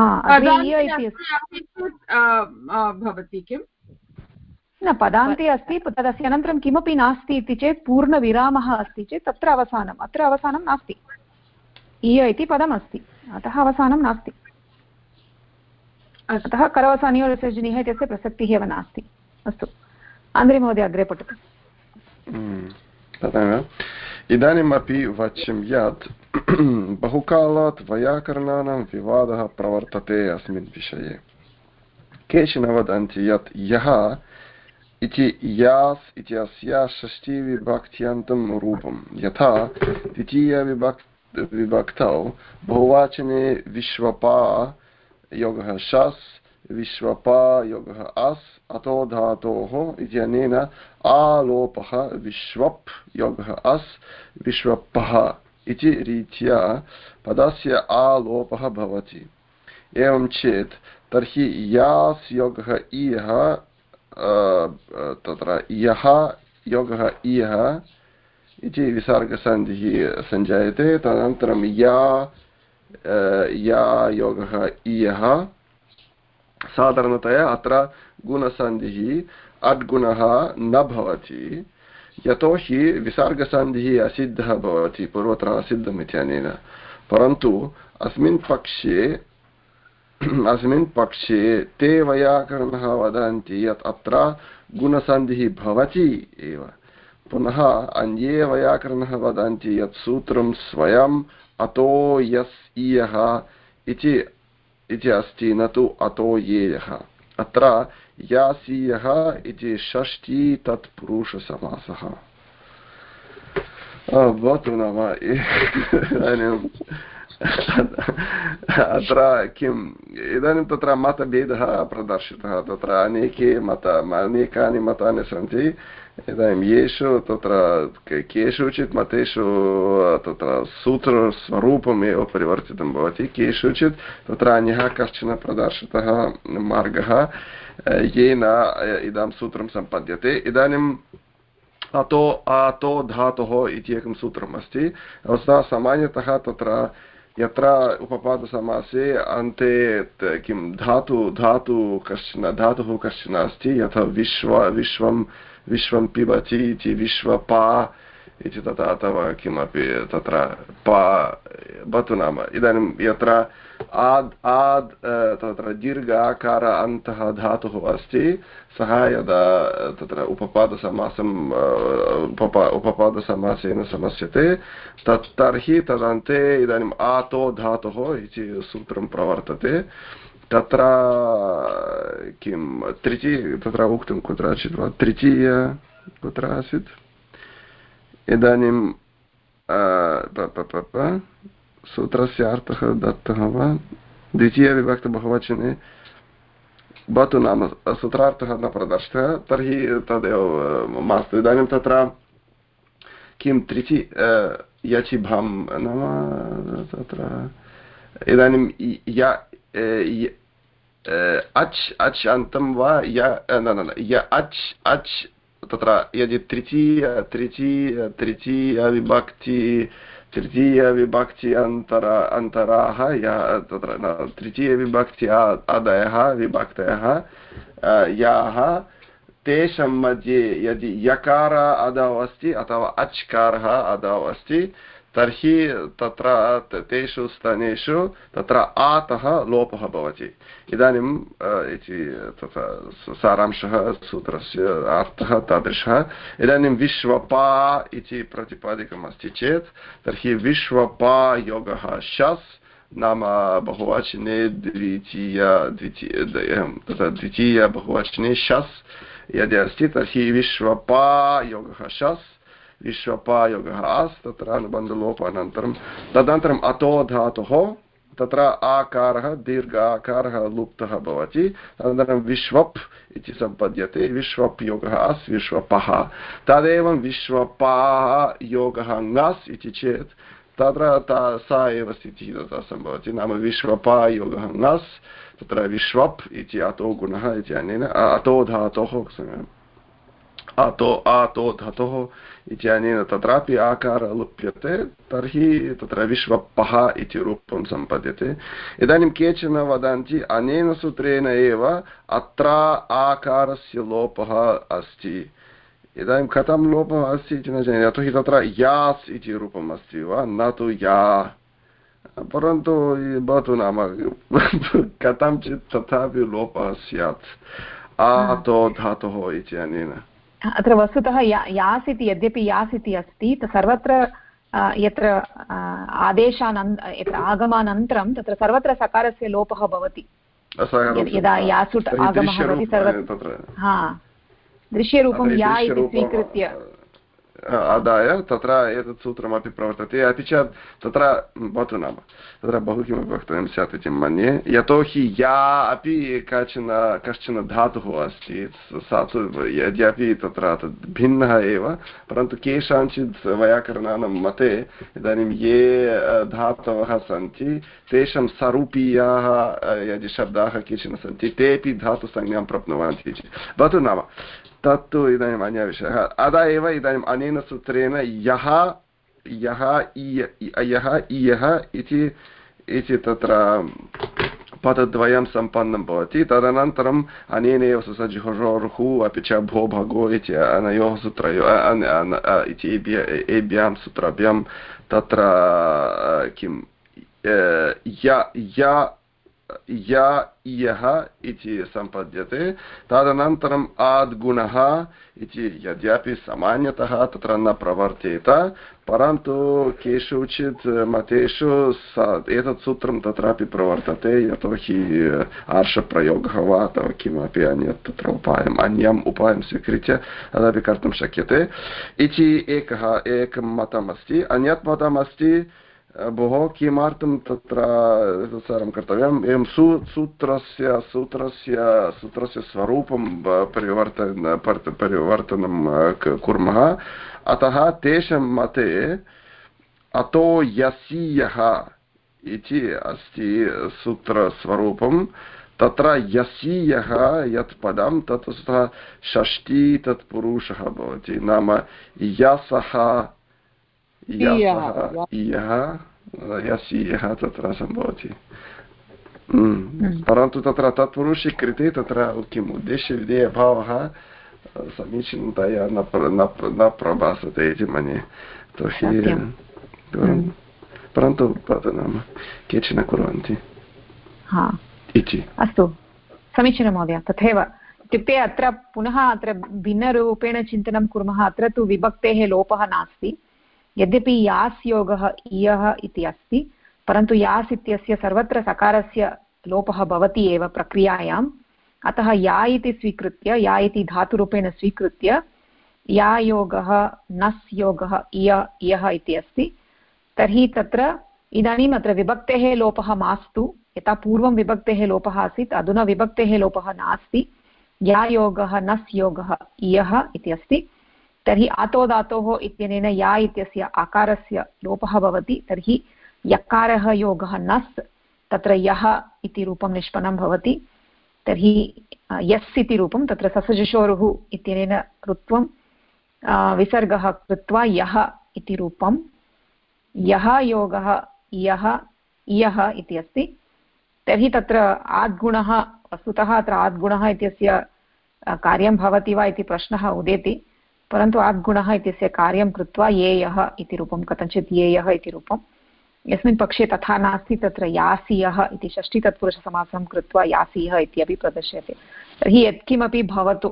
भवति किम् न पदान्ते अस्ति तदस्य अनन्तरं किमपि नास्ति इति चेत् पूर्णविरामः अस्ति चेत् तत्र अवसानम् अत्र अवसानं नास्ति इय इति पदमस्ति अतः अवसानं नास्ति अतः करवसानयोर्विसर्जनीयः इत्यस्य प्रसक्तिः एव नास्ति अस्तु आन्द्रे महोदय अग्रे पठतु तथैव इदानीमपि वच्यं यत् बहुकालात् वैयाकरणानां विवादः प्रवर्तते अस्मिन् विषये केचन वदन्ति यत् यः इति यास् इत्यस्य षष्ठीविभक्त्यन्तं रूपं यथा द्वितीयविभक्तौ बहुवचने विश्वपा योगः शस् विश्वपा योगः अस् अतो धातोः इत्यनेन आलोपः विश्वप् योगः अस् विश्वपः इति रीत्या पदस्य आलोपः भवति एवं चेत् तर्हि यास् योगः इयः तत्र यः योगः इयः इति विसर्गसन्धिः सञ्जायते तदनन्तरं या योगः इयः साधारणतया अत्र गुणसन्धिः अड्गुणः न भवति यतोहि विसर्गसन्धिः असिद्धः भवति पूर्वत्र असिद्धम् इत्यनेन परन्तु अस्मिन् पक्षे ते वैयाकरणः वदन्ति यत् अत्र गुणसन्धिः भवति एव पुनः अन्ये वैयाकरणः वदन्ति यत् सूत्रं स्वयम् अतो यस् इयः इति अस्ति न तु अतो येयः अत्र यासीयः इति षष्ठी तत्पुरुषसमासः भवतु नाम इदानीं अत्र किम् इदानीं तत्र मतभेदः प्रदर्शितः तत्र अनेकानि मतानि सन्ति इदानीं येषु तत्र केषुचित् mateषु तत्र सूत्रस्वरूपमेव परिवर्तितं भवति केषुचित् तत्र अन्यः कश्चन प्रदर्शितः मार्गः येन इदं सूत्रं सम्पद्यते इदानीम् अतो धातोः इति एकं सूत्रम् अस्ति सामान्यतः तत्र यत्र उपपादसमासे अन्ते किं धातुः कश्चन अस्ति यथा विश्वं पिबति इति विश्वपा इति तथा अथवा किमपि तत्र पा भवतु नाम इदानीं यत्र तत्र दीर्घ आकार अन्तः धातुः अस्ति सः यदा तत्र उपपादसमासेन समस्यते तर्हि तदन्ते इदानीम् आतो धातुः इति सूत्रं प्रवर्तते तत्र किं तत्र उक्तं कुत्रचित् वा तृतीय कुत्र आसीत् इदानीं सूत्रस्य अर्थः दत्तः वा द्वितीयविभक्तबहुवचने भवतु नाम सूत्रार्थः न प्रदर्शितः तर्हि तदेव मास्तु इदानीं तत्र किं यचिभं नाम तत्र इदानीं अच् अन्तं वा अच् तत्र यदि तृतीयविभक्ति अन्तराः तत्र तृतीयविभक्ति आदयः विभक्तयः याः तेषां मध्ये यदि यकार आदौ अस्ति अथवा अच्कारः आदौ अस्ति तर्हि तत्र तेषु स्थानेषु तत्र आतः लोपः भवति। इदानीं तत्र सारांशः सूत्रस्य अर्थः तादृशः। इदानीं विश्वपा इति प्रतिपादिकमस्ति चेत् तर्हि विश्वपा योगः शस् नाम बहुवचने द्वितीय बहुवचने शस् यदि अस्ति तर्हि विश्वपा योगः शस् विश्वपा योगः आस् तत्र अनुबन्धलोपानन्तरं तदनन्तरम् अतो धातुः तत्र आकारः दीर्घ आकारः लुप्तः भवति। तदनन्तरं विश्वप् इति सम्पद्यते विश्वप् योगः आस् विश्वपः। तदेवं विश्वपाः योगः ङस् इति चेत् तत्र सा एव स्थितिः तथा सम्भवति नाम विश्वपा योगः ङस् तत्र विश्वप् इति अतो गुणः इति अनेन अतो धातोः आतो धातोः इत्यनेन तत्रापि आकारः लुप्यते तर्हि तत्र विश्वपः इति रूपं सम्पद्यते। इदानीं केचन वदन्ति अनेन सूत्रेण एव अत्र आकारस्य लोपः अस्ति। इदानीं कथं लोपः अस्ति इति न जाने यतोहि तत्र यास् इति रूपम् अस्ति वा न तु या परन्तु भवतु नाम कथञ्चित् तथापि लोपः स्यात् आतो धातोः इत्यनेन। अत्र वस्तुतः यास् इति यद्यपि यास् इति अस्ति सर्वत्र यत्र यत्र आगमानन्तरं तत्र सर्वत्र सकारस्य लोपः भवति। यदा यासुट् आगमः भवति सर्वत्र दृश्यरूपं या इति स्वीकृत्य आदाय तत्र एतत् सूत्रमपि प्रवर्तते। अपि च तत्र भवतु नाम तत्र बहु किमपि वक्तव्यं स्यात् इति मन्ये यतोहि या अपि कश्चन धातुः अस्ति सा तु यद्यपि तत्र भिन्नः एव परन्तु केषाञ्चित् वैयाकरणानां मते इदानीं ये धातवः सन्ति तेषां स्वरूपीयाः यदि शब्दाः केचन सन्ति तेपि धातुसंज्ञां प्राप्नुवन्ति भवतु नाम तत्तु इदानीम् अन्यः विषयः। अतः एव इदानीम् अनेन सूत्रेण यः इयः इति तत्र पदद्वयं सम्पन्नं भवति। तदनन्तरम् अनेनैव ससजुहोरुः अपि च भो भगो इति अनयोः सूत्रयोः इति एभ्यां सूत्राभ्यां तत्र किं इयः इति सम्पद्यते। तदनन्तरम् आद्गुणः इति यद्यपि सामान्यतः तत्र न प्रवर्तेत परन्तु केषुचित् mateषु एतत् सूत्रं तत्रापि प्रवर्तते यतोहि आर्षप्रयोगः वा अथवा किमपि अन्यत् तत्र अन्यम् उपायं स्वीकृत्य तदपि कर्तुं शक्यते इति एकं मतमस्ति। अन्यत् मतमस्ति भोः किमर्थं तत्र सर्वं कर्तव्यम् एवं सूत्रस्य स्वरूपं परिवर्तनं कुर्मः। अतः तेषां मते अतो यसीयः इति अस्ति सूत्रस्वरूपं तत्र यसीयः यत् पदं तत् षष्ठी तत्पुरुषः भवति नाम यसः यसीयः तत्र सम्भवति। परन्तु तत्र तत्पुरुषे कृते तत्र किम् उद्देश्यविधेयभावः समीचीनतया न प्रभासते इति मन्ये। परन्तु नाम केचन कुर्वन्ति इति। अस्तु समीचीनं महोदय। तथैव इत्युक्ते अत्र पुनः अत्र भिन्नरूपेण चिन्तनं कुर्मः। अत्र तु विभक्तेः लोपः नास्ति यद्यपि यास् योगः इयः इति अस्ति परन्तु यास् इत्यस्य सर्वत्र सकारस्य लोपः भवति एव प्रक्रियायाम्। अतः या इति स्वीकृत्य या इति धातुरूपेण स्वीकृत्य या योगः नस् योगः इयः इति अस्ति तर्हि तत्र इदानीम् अत्र विभक्तेः लोपः मास्तु। यथा पूर्वं विभक्तेः लोपः आसीत् अधुना विभक्तेः लोपः नास्ति। या योगः नस् योगः इयः इति अस्ति तर्हि आतो धातोः इत्यनेन या इत्यस्य आकारस्य लोपः भवति तर्हि यकारः योगः नस् तत्र यः इति रूपं निष्पन्नं भवति। तर्हि यस् इति रूपं तत्र ससजुषोरुः इत्यनेन कृत्वं विसर्गः कृत्वा यः इति रूपं यः योगः इयः इति अस्ति। तर्हि तत्र आद्गुणः वस्तुतः अत्र आद्गुणः इत्यस्य कार्यं भवति वा इति प्रश्नः उदेति परन्तु आद्गुणः इत्यस्य कार्यं कृत्वा येयः इति रूपं कथञ्चित् येयः इति रूपं यस्मिन् पक्षे तथा नास्ति तत्र यासीयः इति षष्ठीतत्पुरुषसमासं कृत्वा यासीयः इत्यपि प्रदर्श्यते। तर्हि यत्किमपि भवतु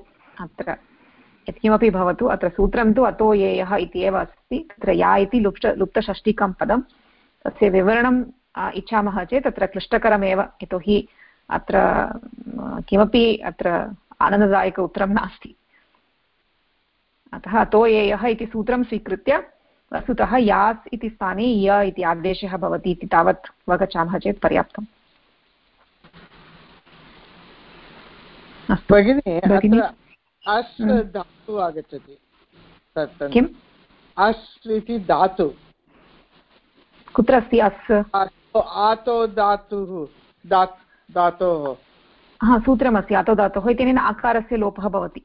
अत्र सूत्रं तु अतो येयः इति एव अस्ति। तत्र या इति लुप्तषष्टिकं पदं तस्य विवरणम् इच्छामः चेत् तत्र क्लिष्टकरमेव, यतोहि अत्र किमपि अत्र आनन्ददायक उत्तरं नास्ति। अतः अतो येयः इति सूत्रं स्वीकृत्य वस्तुतः यास् इति स्थाने य इति आदेशः भवति इति तावत् अवगच्छामः चेत् पर्याप्तम्। भगिनी अत्र अस् धातु आगच्छति, किम् अस् इति धातु कुत्र अस्ति? अस् आतो धातुः धातोः सूत्रमस्ति आतो धातोः इत्यनेन आकारस्य लोपः भवति।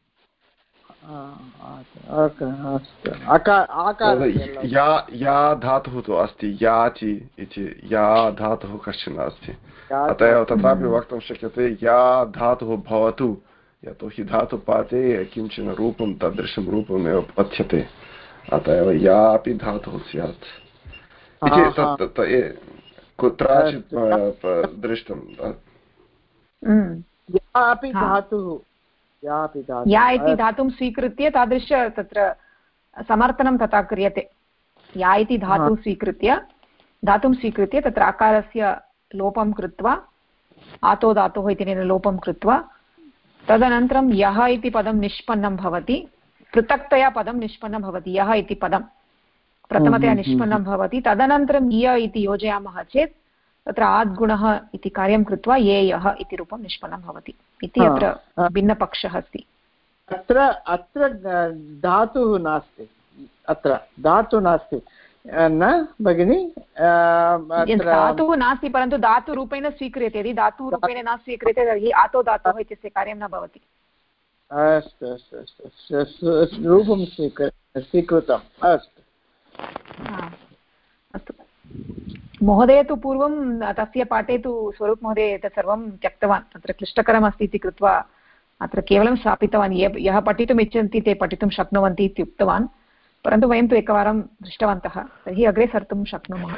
या धातुः तु अस्ति, याचि इति या धातुः कश्चन अस्ति, अत एव तथापि वक्तुं शक्यते या धातुः भवतु, यतोहि धातुपाते किञ्चन रूपं तादृशं रूपमेव पथ्यते, अत एव या अपि धातुः स्यात् इति कुत्रचित् दृष्टं। या इति धातुं स्वीकृत्य तादृश तत्र समर्थनं तथा क्रियते। या इति धातुं स्वीकृत्य तत्र आकारस्य लोपं कृत्वा आतो धातोः इत्यनेन लोपं कृत्वा तदनन्तरं यः इति पदं निष्पन्नं भवति, पृथक्तया पदं निष्पन्नं भवति। यः इति पदं प्रथमतया निष्पन्नं भवति, तदनन्तरं य इति योजयामः चेत् तत्र आद्गुणः इति कार्यं कृत्वा येयः इति रूपं निष्पन्नं भवति इति अत्र भिन्नपक्षः अस्ति। अत्र धातुः नास्ति, अत्र धातुः नास्ति न भगिनि? धातुः नास्ति, परन्तु धातुरूपेण स्वीक्रियते। यदि धातुरूपेण न स्वीक्रियते तर्हि आतो धातोः इत्यस्य कार्यं न भवति। अस्तु अस्तु अस्तु रूपं स्वीकृतम्। अस्तु अस्तु महोदय तु पूर्वं तस्य पाठे तु स्वरूप महोदय एतत् सर्वं त्यक्तवान्। तत्र क्लिष्टकरमस्ति इति कृत्वा अत्र केवलं स्थापितवान्, यः पठितुम् इच्छन्ति ते पठितुं शक्नुवन्ति इति उक्तवान्, परन्तु वयं तु एकवारं दृष्टवन्तः, तर्हि अग्रे सर्तुं शक्नुमः।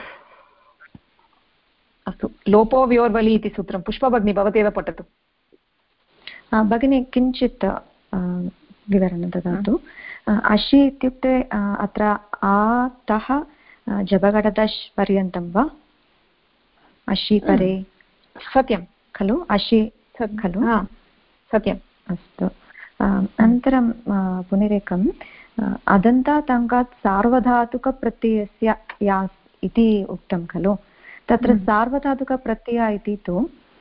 अस्तु, लोपो व्योर्वलि इति सूत्रं पुष्पभगिनी भवतेव पठतु। भगिनी किञ्चित् विवरणं ददातु। अशि इत्युक्ते अत्र आतः जबगडदश् पर्यन्तं वा? अशि परे सत्यं खलु? अशि खलु? सत्यम्। अस्तु, अनन्तरं पुनरेकम् अदन्तात् अङ्गात् सार्वधातुकप्रत्ययस्य यास् इति उक्तं खलु? तत्र सार्वधातुकप्रत्यय इति तु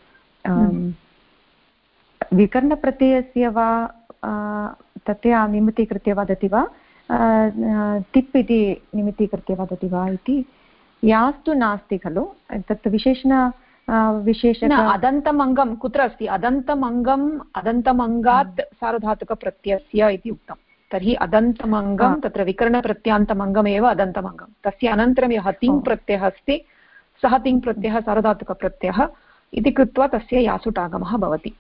विकरणप्रत्ययस्य वा तस्य निमित्तीकृत्य वदति वा तिप् इति निमित्तीकृत्य वदति वा इति? यास्तु नास्ति खलु, तत् अदन्तम् अङ्गं कुत्र अस्ति? अदन्तमङ्गात् सार्वधातुकप्रत्ययस्य इति उक्तं। तर्हि अदन्तमङ्गं तत्र विकरणप्रत्यान्तमङ्गमेव अदन्तमङ्गं। तस्य अनन्तरं यः तिङ् प्रत्ययः अस्ति सः तिङ् प्रत्ययः सार्वधातुकप्रत्ययः इति कृत्वा तस्य यासुटागमः भवति।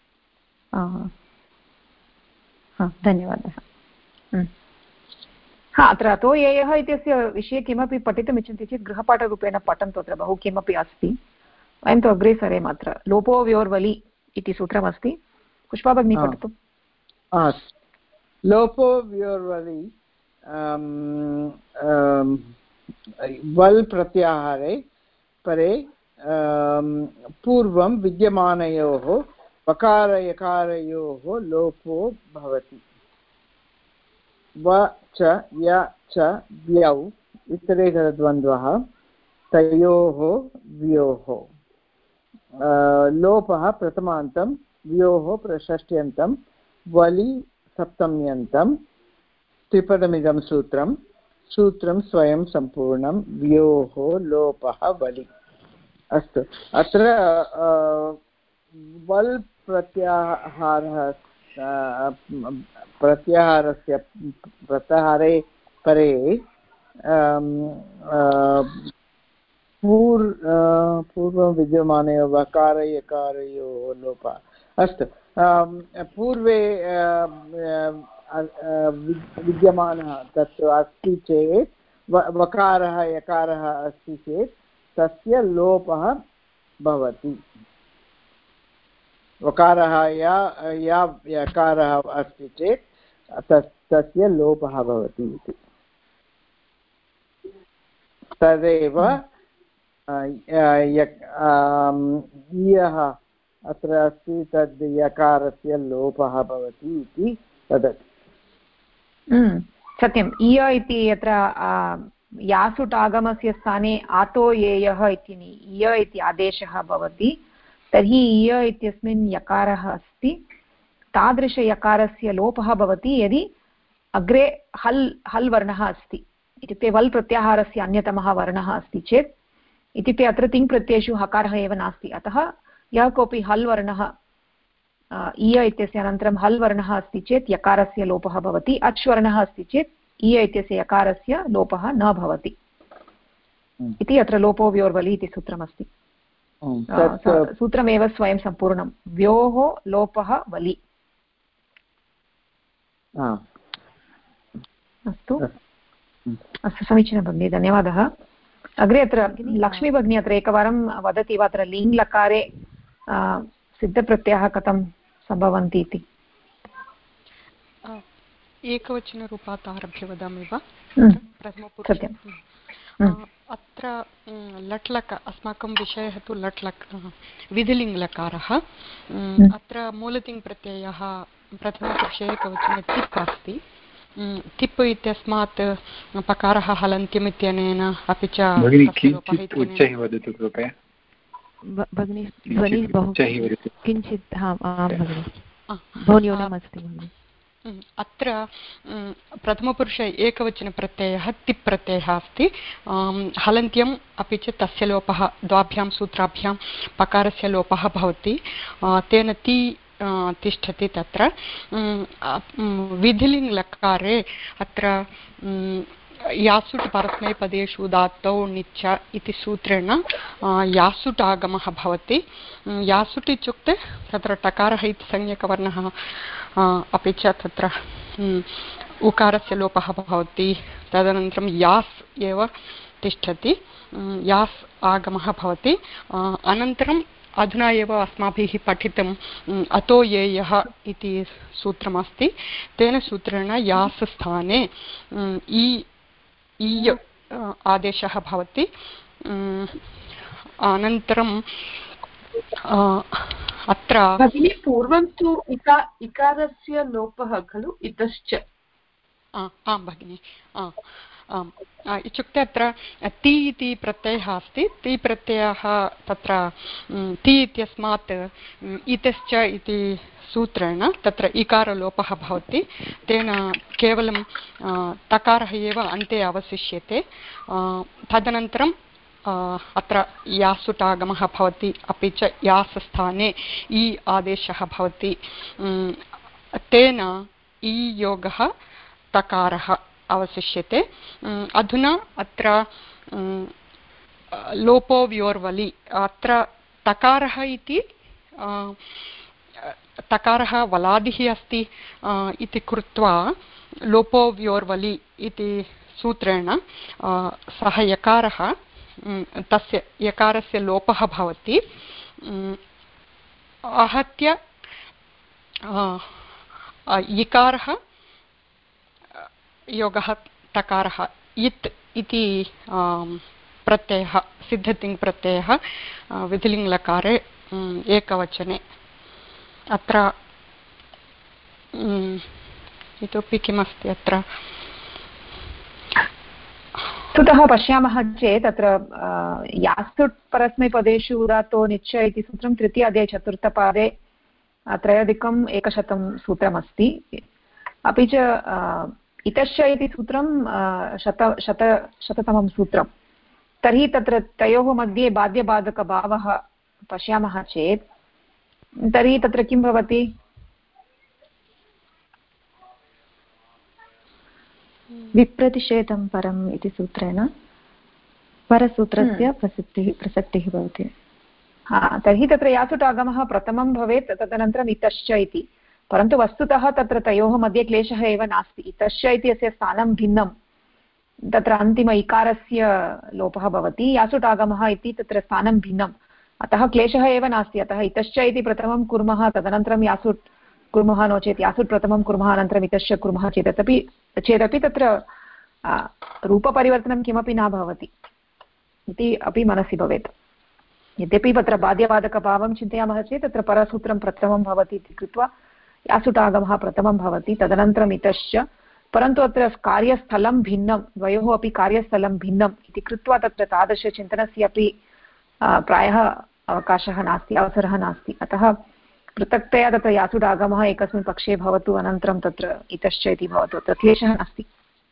धन्यवादः। अत्र अतो येयः इत्यस्य विषये किमपि पठितुम् इच्छन्ति चेत् गृहपाठरूपेण पठन्तु, अत्र बहु किमपि अस्ति। वयं तु अग्रे सरेम। अत्र लोपो व्योर्वलि इति सूत्रमस्ति, पुष्पा भगिनी पठतु। लोपो व्योर्वलि वल् प्रत्याहारे परे पूर्वं विद्यमानयोः वकार यकारयोः लोपो भवति। व च य च द्यौ इतरेतरद्वन्द्वः तयोः व्योः लोपः प्रथमान्तं व्योः षष्ट्यन्तं वलि सप्तम्यन्तं त्रिपदमिदं सूत्रं स्वयं सम्पूर्णं व्योः लोपः वलि। अस्तु, अत्र वल् प्रत्याहारस्य प्रत्याहारे परे पूर्वं विद्यमानयोः वकार यकारयोः लोपः। अस्तु, पूर्वे विद्यमानः तत् अस्ति चेत् वकारः यकारः अस्ति चेत् तस्य लोपः भवति। वकारः या यकारः अस्ति चेत् तस्य लोपः भवति इति। तदेव इयः अत्र अस्ति तद् यकारस्य लोपः भवति इति वदति। सत्यम्। इय इति यत्र यासुट् आगमस्य स्थाने आतो येयः इति इय इति आदेशः भवति, तर्हि इय इत्यस्मिन् यकारः अस्ति, तादृशयकारस्य लोपः भवति यदि अग्रे हल् वर्णः अस्ति, इत्युक्ते वल् प्रत्याहारस्य अन्यतमः वर्णः अस्ति चेत्, इत्युक्ते अत्र तिङ् प्रत्ययेषु हकारः एव नास्ति, अतः यः कोऽपि हल् वर्णः इय इत्यस्य अनन्तरं हल् वर्णः अस्ति चेत् यकारस्य लोपः भवति, अच् वर्णः अस्ति चेत् इय इत्यस्य यकारस्य लोपः न भवति इति अत्र लोपो व्योर्वलि इति सूत्रमस्ति। सूत्रमेव स्वयं सम्पूर्णं, व्योः लोपः वलि। अस्तु अस्तु, समीचीनं भगिनी, धन्यवादः। अग्रे अत्र लक्ष्मी भगिनी अत्र एकवारं वदति वा अत्र लिङ् लकारे सिद्धप्रत्ययः कथं सम्भवन्ति इति? एकवचनरूपात् आरभ्य वदामि वा? सत्यम्। अत्र लट्लक अस्माकं विषयः तु लट्लक् विधिलिङ्लकारः। अत्र मूलतिङ् प्रत्ययः प्रथमपुरुषे एकवचने तिप् अस्ति। तिप् इत्यस्मात् पकारः हलन्त्यम् इत्यनेन अपि च किञ्चित् बहु न्यूनमस्ति। अत्र प्रथमपुरुषे एकवचनप्रत्ययः तिप् प्रत्ययः अस्ति। हलन्त्यम् अपि च तस्य लोपः, द्वाभ्यां सूत्राभ्यां पकारस्य लोपः भवति, तेन ति तिष्ठति तत्र। विधिलिङ् लकारे अत्र यासुट् परस्मैपदेषु धातौ निच्च इति सूत्रेण यासुट् आगमः भवति। यासुट् इत्युक्ते तत्र टकारः इति संज्ञकवर्णः अपि च तत्र उकारस्य लोपः भवति, तदनन्तरं यास् एव तिष्ठति, यास् आगमः भवति। अनन्तरम् अधुना एव अस्माभिः पठितम् अतो येयः इति सूत्रमस्ति, तेन सूत्रेण यास् स्थाने ईय आदेशः भवति। अनन्तरं अत्र भगिनी पूर्वं तु इकारस्य लोपः खलु, इतश्च? आं भगिनि, इत्युक्ते अत्र ति इति प्रत्ययः अस्ति, ति प्रत्ययः तत्र ति इत्यस्मात् इतश्च इति सूत्रेण तत्र इकारलोपः भवति, तेन केवलं तकारः एव अन्ते अवशिष्यते। तदनन्तरं अत्र यासुट् आगमः भवति, अपि च यास् स्थाने इ आदेशः भवति, तेन इ योगः तकारः अवशिष्यते। अधुना अत्र लोपो व्योर्वलि, अत्र तकारः इति तकारः वलादिः अस्ति इति कृत्वा लोपो व्योर्वलि इति सूत्रेण सः यकारः, तस्य यकारस्य लोपः भवति। आहत्य इकारः योगः तकारः इत् इति प्रत्ययः, सिद्धतिङ् प्रत्ययः विधिलिङ् लकारे एकवचने। अत्र इतोपि किमस्ति अत्र? वस्तुतः पश्यामः चेत् अत्र यास्तुट् परस्मैपदेषु उदात्तो निच्च इति सूत्रं तृतीयाध्याये चतुर्थपादे 3,100 सूत्रमस्ति। अपि च इतश्च इति सूत्रं शततमं सूत्रं। तर्हि तत्र तयोः मध्ये बाध्यबाधकभावः पश्यामः चेत् तर्हि तत्र किं भवति? विप्रतिषेधं परम् इति सूत्रेण परसूत्रस्य प्रसक्तिः भवति। तर्हि तत्र यासुट् आगमः प्रथमं भवेत्, तदनन्तरम् इतश्च इति। परन्तु वस्तुतः तत्र तयोः मध्ये क्लेशः एव नास्ति। इतश्च इति अस्य स्थानं भिन्नं, तत्र अन्तिम इकारस्य लोपः भवति, यासुटागमः इति तत्र स्थानं भिन्नम्, अतः क्लेशः एव नास्ति। अतः इतश्च इति प्रथमं कुर्मः, तदनन्तरं यासुट् कुर्मः, नो चेत् यासुट् प्रथमं कुर्मः अनन्तरम् इतश्च कुर्मः चेदपि तत्र रूपपरिवर्तनं किमपि न भवति इति अपि मनसि भवेत्। यद्यपि तत्र बाध्यबाधकभावं चिन्तयामः चेत् तत्र परसूत्रं प्रथमं भवति इति कृत्वा यासुटागमः प्रथमं भवति, तदनन्तरम् इतश्च, परन्तु अत्र कार्यस्थलं भिन्नं, द्वयोः अपि कार्यस्थलं भिन्नम् इति कृत्वा तत्र तादृशचिन्तनस्य अपि प्रायः अवकाशः नास्ति, अवसरः नास्ति। अतः पृथक्तया तत्र यासुडागमः एकस्मिन् पक्षे भवतु, अनन्तरं तत्र इतश्च इति भवतु, अत्र क्लेशः नास्ति।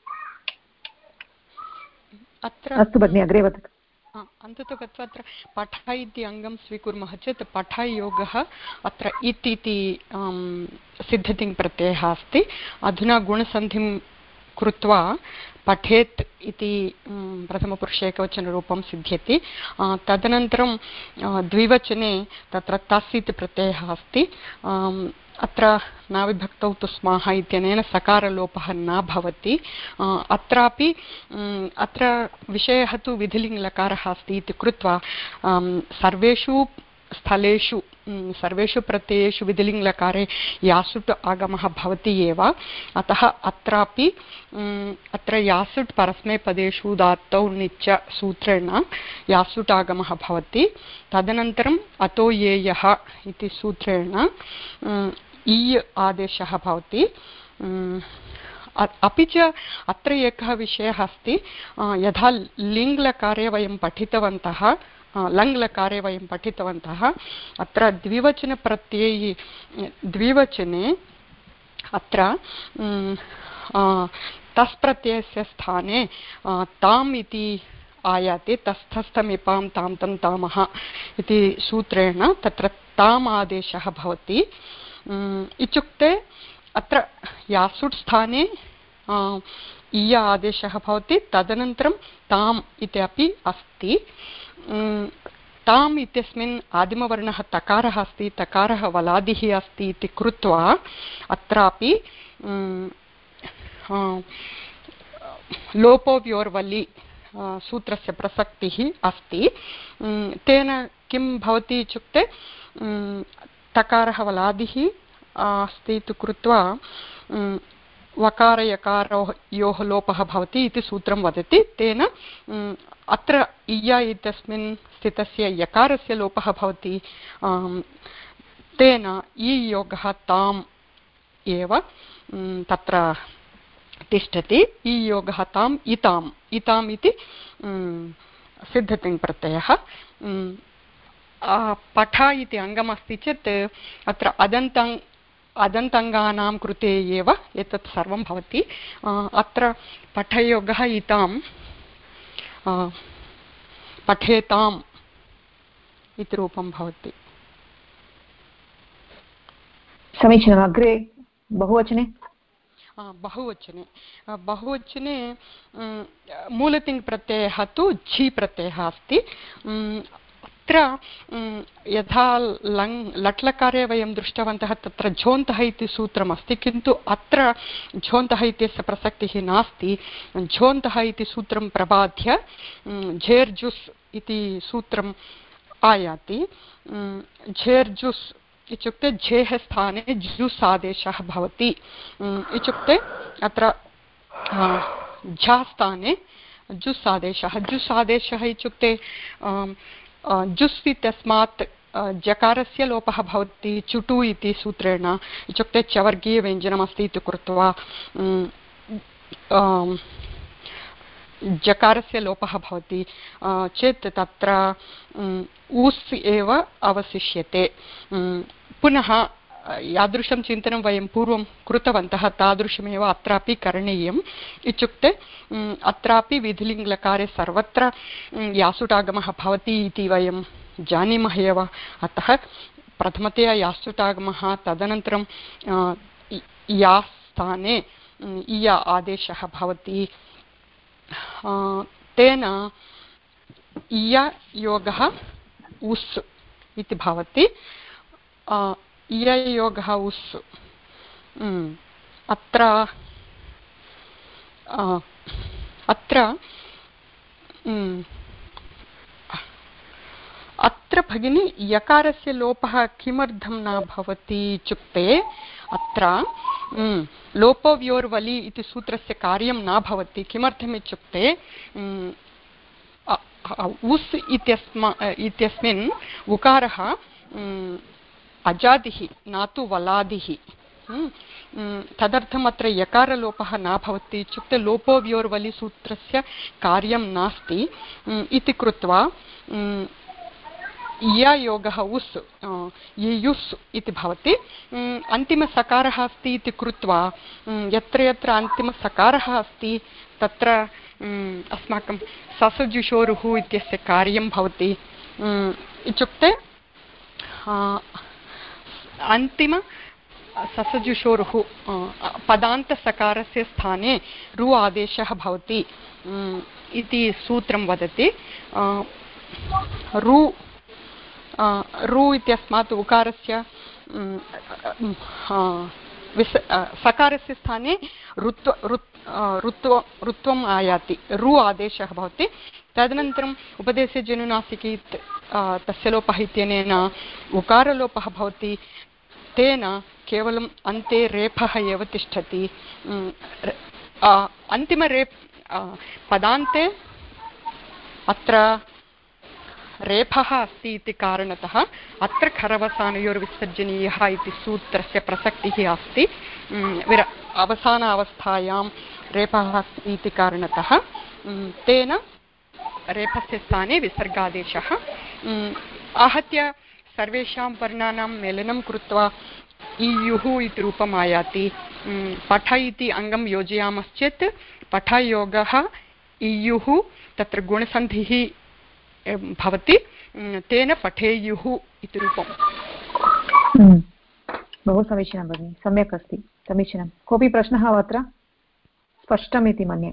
अस्तु भगिनि, अग्रे वदतु। अन्ततो गत्वा अत्र पठ इति अङ्गं स्वीकुर्मः चेत् पठयोगः अत्र इत् इति सिद्धतिङ् प्रत्ययः अस्ति। अधुना गुणसन्धिं कृत्वा पठेत् इति प्रथमपुरुषे एकवचनरूपं सिद्ध्यति। तदनन्तरं द्विवचने तत्र तस् इति प्रत्ययः अस्ति। अत्र नाविभक्तौ तु स्माः इत्यनेन सकारलोपः न भवति। अत्रापि अत्र विषयः तु विधिलिङ्गलकारः अस्ति इति कृत्वा सर्वेषु स्थलेषु सर्वेषु प्रत्ययेषु विधिलिङ्गलकारे यासुट् आगमः भवति एव। अतः अत्रापि अत्र यासुट् परस्मैपदेषु दात्तौ निच्च सूत्रेण यासुट् आगमः भवति। तदनन्तरम् अतो येयः इति सूत्रेण इ आदेशः भवति। अपि च अत्र एकः विषयः अस्ति, यथा लिङ्लकारे वयं पठितवन्तः, लङ्लकारे वयं पठितवन्तः, अत्र द्विवचनप्रत्यये द्विवचने अत्र तस् प्रत्ययस्य स्थाने ताम् इति आयाति। तस्थस्थमिपां तां तं तामः इति सूत्रेण तत्र ताम् आदेशः भवति। इत्युक्ते अत्र यासुट् स्थाने इय आदेशः भवति, तदनन्तरं ताम् इति अपि अस्ति। ताम् इत्यस्मिन् आदिमवर्णः तकारः अस्ति, तकारः वलादिः अस्ति इति कृत्वा अत्रापि लोपोव्योर्वलि सूत्रस्य प्रसक्तिः अस्ति। तेन किं भवति इत्युक्ते तकारः वलादिः अस्ति इति कृत्वा वकारयकारयोः लोपः भवति इति सूत्रं वदति। तेन अत्र इय इत्यस्मिन् स्थितस्य यकारस्य लोपः भवति। तेन ईयोगः ताम् एव तत्र तिष्ठति। ईयोगः ताम् इताम्, इताम् इति सिद्धतिङ् प्रत्ययः। पठ इति अङ्गमस्ति चेत् अत्र अदन्ताङ्गानां कृते एव एतत् सर्वं भवति। अत्र पठयोगः इतां पठेताम् इति रूपं भवति। समीचीनम्। अग्रे बहुवचने बहुवचने मूलतिङ् प्रत्ययः तु झि प्रत्ययः अस्ति। अत्र यथा लट्लकारे वयं दृष्टवन्तः तत्र झोन्तः इति सूत्रमस्ति, किन्तु अत्र झोन्तः इत्यस्य प्रसक्तिः नास्ति। झोन्तः इति सूत्रं प्रबाध्य झेर्जुस् इति सूत्रम् आयाति। झेर्जुस् इत्युक्ते झेः स्थाने जुस् आदेशः भवति। इत्युक्ते अत्र झा स्थाने जुस् आदेशः। जुस् आदेशः इत्युक्ते जुस् इत्यस्मात् जकारस्य लोपः भवति चुटु इति सूत्रेण। इत्युक्ते चवर्गीयव्यञ्जनमस्ति इति कृत्वा जकारस्य लोपः भवति चेत् तत्र ऊस् एव अवशिष्यते। पुनः यादृशं चिन्तनं वयं पूर्वं कृतवन्तः तादृशमेव अत्रापि करणीयम्। इत्युक्ते अत्रापि विधिलिङ्गलकारे सर्वत्र यासुटागमः भवति इति वयं जानीमः एव। अतः प्रथमतया यासुटागमः, तदनन्तरं या स्थाने इय आदेशः भवति। तेन इय योगः उस् इति भवति। इययोगः उस् अत्र भगिनी यकारस्य लोपः किमर्थं न भवति इत्युक्ते अत्र लोपव्योर्वलि इति सूत्रस्य कार्यं न भवति। किमर्थम् इत्युक्ते उस् इत्यस्मिन् उकारः अजादिः न तु वलादिः। तदर्थम् अत्र यकारलोपः न भवति इत्युक्ते लोपोव्योर्वलि सूत्रस्य कार्यं नास्ति इति कृत्वा योगः उस् युस् इति भवति। अन्तिमसकारः अस्ति इति कृत्वा यत्र यत्र अन्तिमसकारः अस्ति तत्र अस्माकं ससजुषोरुः इत्यस्य कार्यं भवति। इत्युक्ते अन्तिम ससजुषोरुः पदान्तसकारस्य स्थाने रु आदेशः भवति इति सूत्रं वदति। रु इत्यस्मात् उकारस्य सकारस्य स्थाने ऋत्वम् आयाति, रु आदेशः भवति। तदनन्तरम् उपदेशे जनुनासिकी तस्य लोपः इत्यनेन उकारलोपः भवति। तेन केवलम् अन्ते रेफः एव तिष्ठति। अन्तिमरेप् पदान्ते अत्र रेफः अस्ति इति कारणतः अत्र खरवसानयोर्विसर्जनीयः इति सूत्रस्य प्रसक्तिः अस्ति। अवसान अवस्थायां रेफः अस्ति इति कारणतः तेन रेफस्य स्थाने विसर्गादेशः आहत्य सर्वेषां वर्णानां मेलनं कृत्वा इयुः इति रूपम् आयाति। पठ इति अङ्गं योजयामश्चेत् पठयोगः इयुः तत्र गुणसन्धिः भवति, तेन पठेयुः इति रूपम्। बहु समीचीनं भगिनि, सम्यक् अस्ति, समीचीनं। कोऽपि प्रश्नः वा अत्र? स्पष्टम् इति मन्ये।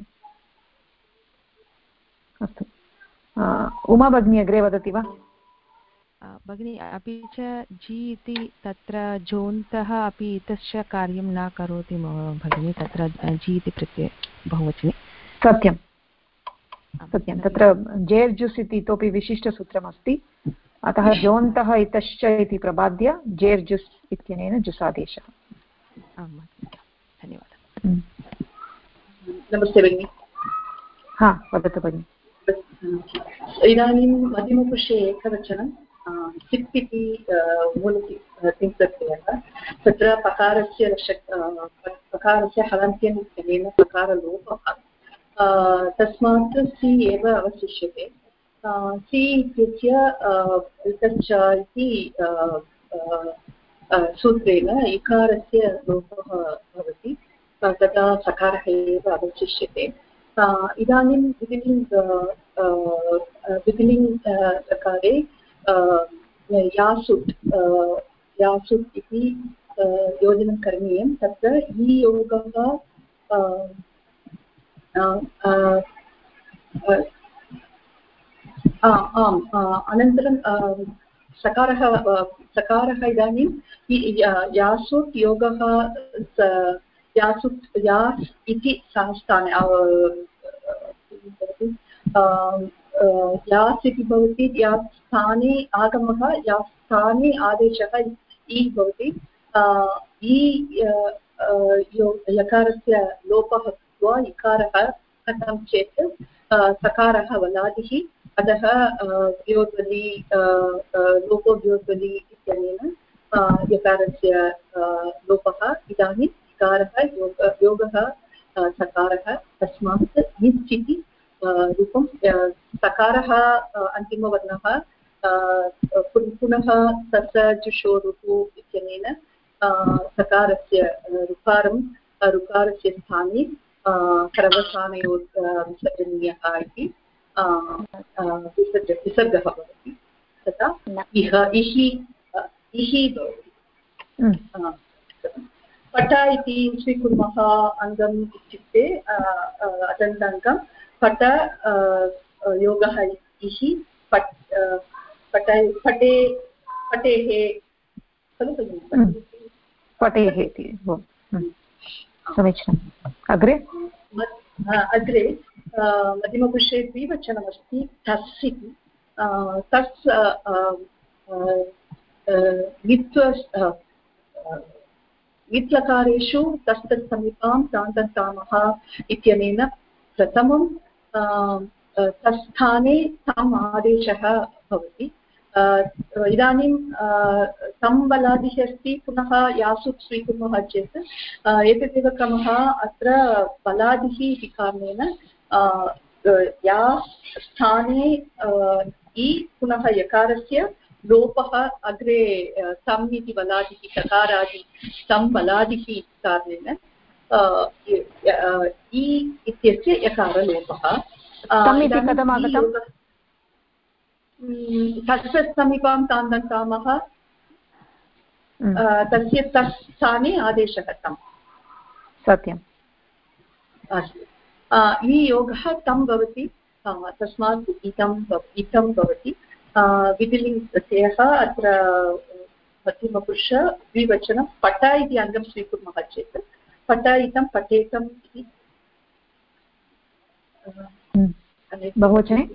अस्तु, उमा भगिनी अग्रे वदति वा? भगिनी, अपि च जि इति तत्र जोन्तः अपि इतस्य कार्यं न करोति भगिनी, तत्र जि इति प्रत्यये बहुवचने। सत्यं सत्यं, तत्र जेर्जुस् इति इतोपि विशिष्टसूत्रमस्ति, अतः जोन्तः इतश्च इति प्रबाद्य जेर्जुस् इत्यनेन जुसादेशः। धन्यवादः। नमस्ते भगिनि। हा, वदतु भगिनि। इदानीं मध्यमपुरुषे एकवचनं सिप् इति मूलतिङ्प्रत्ययः, तत्र पकारस्य हलन्त्यम् इत्यनेन पकारलोपः, तस्मात् सि एव अवशिष्यते। सि इत्यस्य तच्च इति सूत्रेण इकारस्य लोपः भवति, तदा सकारः एव अवशिष्यते। इदानीं विधिलिङ्गकारे यासुट् इति योजनं करणीयं। तत्र इ योगः आम्, अनन्तरं सकारः इदानीं यासुट् योगः यासुट् यास् इति स्थाने यास् इति भवति, यास् स्थाने आगमः, यास् स्थाने आदेशः इ भवति। इ यकारस्य लोपः कृत्वा इकारः कथं चेत् सकारः वलादिः, अतः व्योर्वलि लोपोव्योर्वलि इत्यनेन यकारस्य लोपः। इदानीम् इकारः योगः सकारः, तस्मात् इच् इति रूपं। सकारः अन्तिमवर्णः पुनः ससजुषोरुः इत्यनेन सकारस्य ऋकारस्य स्थाने खरवसानयोः विसर्जनीयः इति विसर्गः भवति। तथा इह भवति। पठ इति स्वीकुर्मः अङ्गम् इत्युक्ते अदन्ताङ्गं पठ योगः इः पठेः खलु पठेः इति समीचीनम्। अग्रे अग्रे मध्यमपुरुषे द्विवचनमस्ति तस् इति। तस् वित्लकारेषु तस्तत् समीपां तान्तन्तामः इत्यनेन प्रथमं तस्थाने तम् आदेशः भवति। इदानीं तं बलादिः अस्ति, पुनः यासुत् स्वीकुर्मः चेत् एतदेव क्रमः अत्र बलादिः इति कारणेन या स्थाने इ पुनः यकारस्य लोपः अग्रे तम् इति बलादिः तकारादि तं बलादिः इति कारणेन इ इत्यस्य यकारलोपः। तस्य समीपां तान्तन्तामः तस्य तस् स्थाने आदेशः तम्। सत्यम्। अस्तु, इ योगः तं भवति, तस्मात् इतं भवति। विधिलिङ्ग् प्रत्ययः अत्र मध्यमपुरुष द्विवचनं पठ इति अङ्गं स्वीकुर्मः चेत् पठ इतं पठेतम् इति। बहुवचने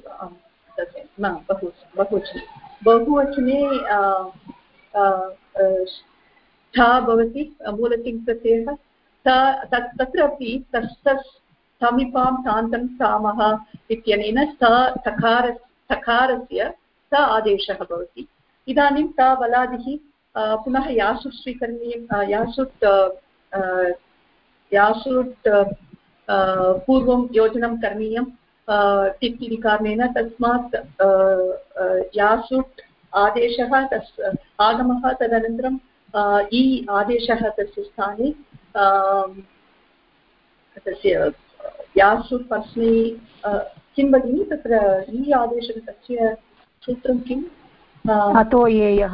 बहुवचने स्था भवति, मूलतिङ् प्रत्ययः। तत्रापि समीपां तान्तं तामः इत्यनेन तकारस्य स आदेशः भवति। इदानीं ता बलादिः पुनः यासुट् स्वीकरणीयं। यासुट् पूर्वं योजनं करणीयं टिप् इति कारणेन, तस्मात् यासुट् आदेशः आगमः, तदनन्तरं इ आदेशः तस्य स्थाने तस्य यासुट् पर्स्मै किं भगिनि तत्र इ आदेशः तस्य सूत्रं किम्? अतोयेयः।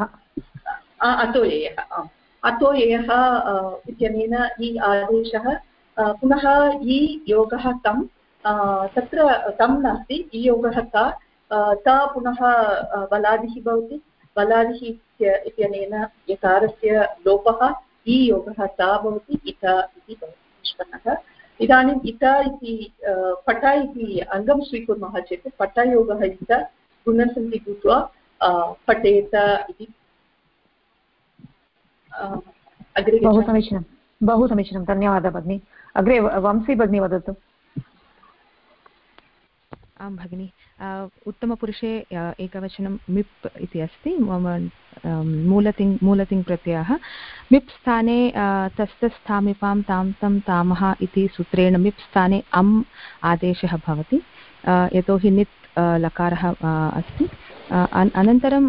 अतोयेयः इत्यनेन इ आदेशः, पुनः इ योगः तं, तत्र तं नास्ति, इ योगः ता पुनः बलादिः भवति। बलादिः इत्यनेन यकारस्य लोपः, इ योगः ता भवति, इत इति भवति निष्पन्नः। इदानीम् इत इति पठ इति अङ्गं स्वीकुर्मः चेत् पठयोगः इत गुणसन्धि भूत्वा पठेत इति। अग्रे बहु समीचीनं, बहु समीचीनं, धन्यवादः भगिनी। अग्रे वंशी भगिनी वदतु। आं भगिनि, उत्तमपुरुषे एकवचनं मिप् इति अस्ति, मूलतिङ् प्रत्ययः। मिप् स्थाने तस्तस्थामिपां तां तं तामः इति सूत्रेण मिप् स्थाने अम् आदेशः भवति, यतोहि नित् लकारः अस्ति। अनन्तरं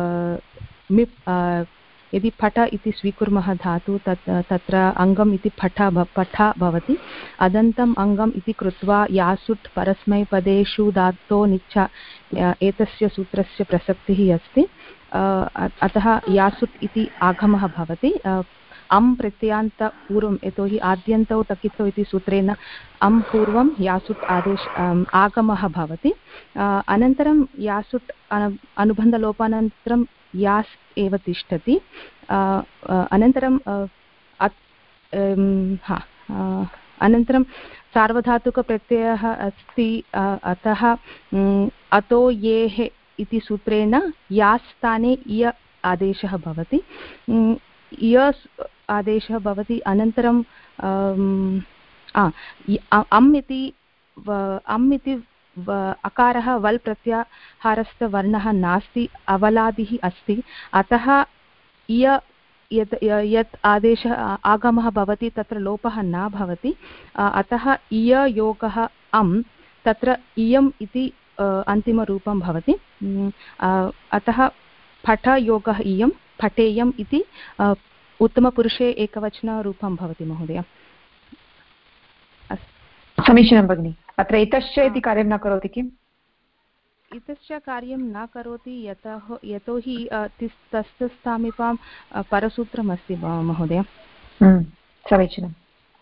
मिप् यदि पठ इति स्वीकुर्मः धातु, तत्र अङ्गम् इति पठ भवति। अदन्तम् अङ्गम् इति कृत्वा यासुट् परस्मैपदेषु धातो निच्छ एतस्य सूत्रस्य प्रसक्तिः अस्ति। अतः यासुट् इति आगमः भवति। अम् प्रत्ययान्त पूर्वं, यतोहि आद्यन्तौ तकितौ इति सूत्रेण अम् पूर्वं यासुट् आगमः भवति। अनन्तरं यासुट् अनुबन्धलोपानन्तरं यास् एव तिष्ठति। अनन्तरं अनन्तरं सार्वधातुकप्रत्ययः अस्ति, अतः अतो येः इति सूत्रेण यास् स्थाने इय आदेशः भवति। इय आदेशः भवति। अनन्तरं अम् इति अकारः वल् प्रत्याहारस्थवर्णः नास्ति, अवलादिः अस्ति। अतः इय यत् आदेशः आगमः भवति तत्र लोपः न भवति। अतः इय योगः अम्, तत्र इयम् इति अन्तिमरूपं भवति। अतः पठ योगः इयं, पठेयम् इति उत्तमपुरुषे एकवचनरूपं भवति महोदय। समीचीनं भगिनि। अत्र इतश्च इति कार्यं न करोति किम्? इतश्च कार्यं न करोति यतोहि तस्थस्थामिपां परसूत्रमस्ति महोदय। समीचीनम्।